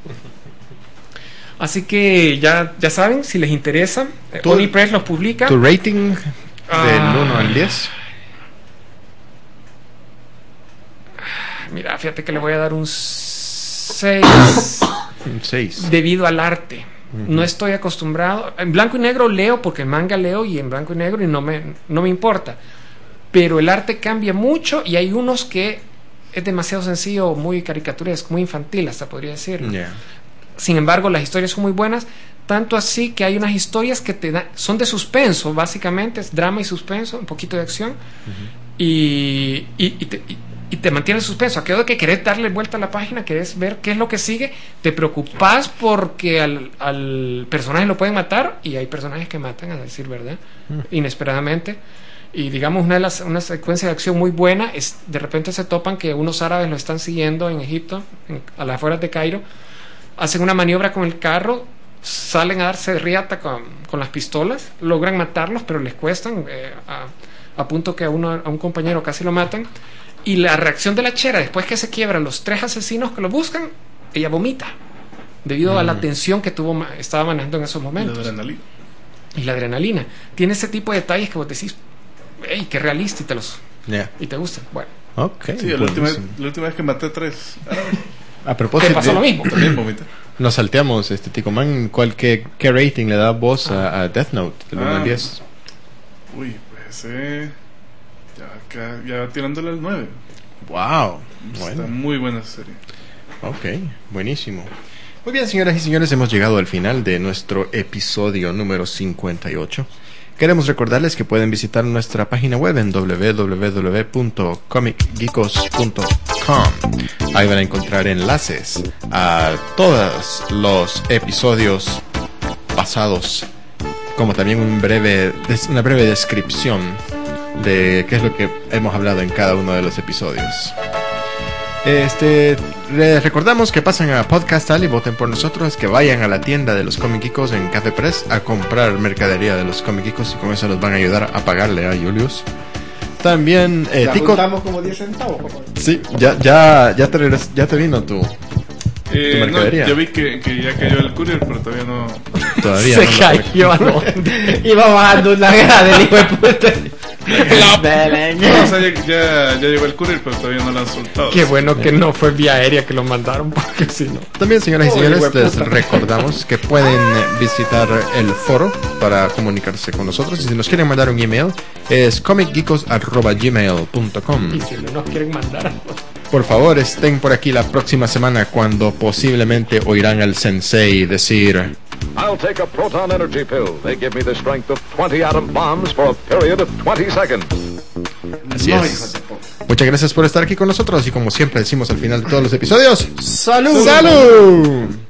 Así que ya, ya saben, si les interesa, eh, Tú- Oni Press los publica. ¿Tu rating del Ah. uno al diez? Mira, fíjate que le voy a dar un seis. Un seis. Debido al arte. Uh-huh. No estoy acostumbrado. En blanco y negro leo, porque en manga leo y en blanco y negro y no me, no me importa. Pero el arte cambia mucho y hay unos que es demasiado sencillo, muy caricaturesco, muy infantil, hasta podría decirlo. Yeah. Sin embargo, las historias son muy buenas. Tanto así que hay unas historias que te dan, son de suspenso, básicamente, es drama y suspenso, un poquito de acción. Uh-huh. y, y, y, te, y, y te mantiene el suspenso. Aquello de que querés darle vuelta a la página, querés ver qué es lo que sigue, te preocupas porque al, al personaje lo pueden matar, y hay personajes que matan, a decir verdad, uh-huh. inesperadamente. Y digamos, una de las una secuencia de acción muy buena es, de repente se topan que unos árabes lo están siguiendo en Egipto, en, a las afueras de Cairo, hacen una maniobra con el carro, salen a darse riata con, con las pistolas, logran matarlos, pero les cuestan, eh, a, a punto que a, uno, a un compañero casi lo matan, y la reacción de la chera, después que se quiebran los tres asesinos que lo buscan, ella vomita, debido mm. a la tensión que tuvo estaba manejando en esos momentos. La adrenalina. Y la adrenalina. Tiene ese tipo de detalles que vos decís, ¡ey, qué realista! Y te los yeah. y te gustan. Bueno. Okay, sí, la última, la última vez que maté tres. A propósito, ¿te pasó de, lo mismo? También vomité. Nos salteamos, este Ticoman, ¿cuál, qué, ¿qué rating le da vos a, a Death Note del uno al diez? Uy, pues eh, ya, ya tirándole al nueve. Wow, Está bueno. muy buena serie. Ok, buenísimo. Muy bien, señoras y señores, hemos llegado al final de nuestro episodio número cincuenta y ocho. Queremos recordarles que pueden visitar nuestra página web en doble u doble u doble u punto comic geekos punto com. Ahí van a encontrar enlaces a todos los episodios pasados, como también un breve, una breve descripción de qué es lo que hemos hablado en cada uno de los episodios. Este, les recordamos que pasen a Podcast Alley, voten por nosotros, que vayan a la tienda de los Comic Geekos en Café Press a comprar mercadería de los Comic Geekos, y con eso nos van a ayudar a pagarle a Julius. También eh, ya Tico, juntamos como diez centavos, papá. Sí, ya ya ya te regres, ya te vino tu, eh, tu mercadería. No, yo vi que, que ya cayó el courier, pero todavía no. Todavía se no cayó, ¿no? Iba bajando una guerra del hijo de puta. No, o sea, ya, ya, ya llegó el courier, pero todavía no lo han soltado. Qué bueno que no fue vía aérea que lo mandaron, porque si no. También, señoras y Oh, señores, hijo de les puta. recordamos que pueden visitar el foro para comunicarse con nosotros, y si nos quieren mandar un email es comic geekos arroba gmail punto com. Y si no nos quieren mandar, Por favor, estén por aquí la próxima semana, cuando posiblemente oirán al sensei decir: I'll take a proton energy pill. They give me the strength of twenty atom bombs for a period of twenty seconds. Así No, es. hijos de puta. Muchas gracias por estar aquí con nosotros, y como siempre decimos al final de todos los episodios, ¡Salud! ¡Salud!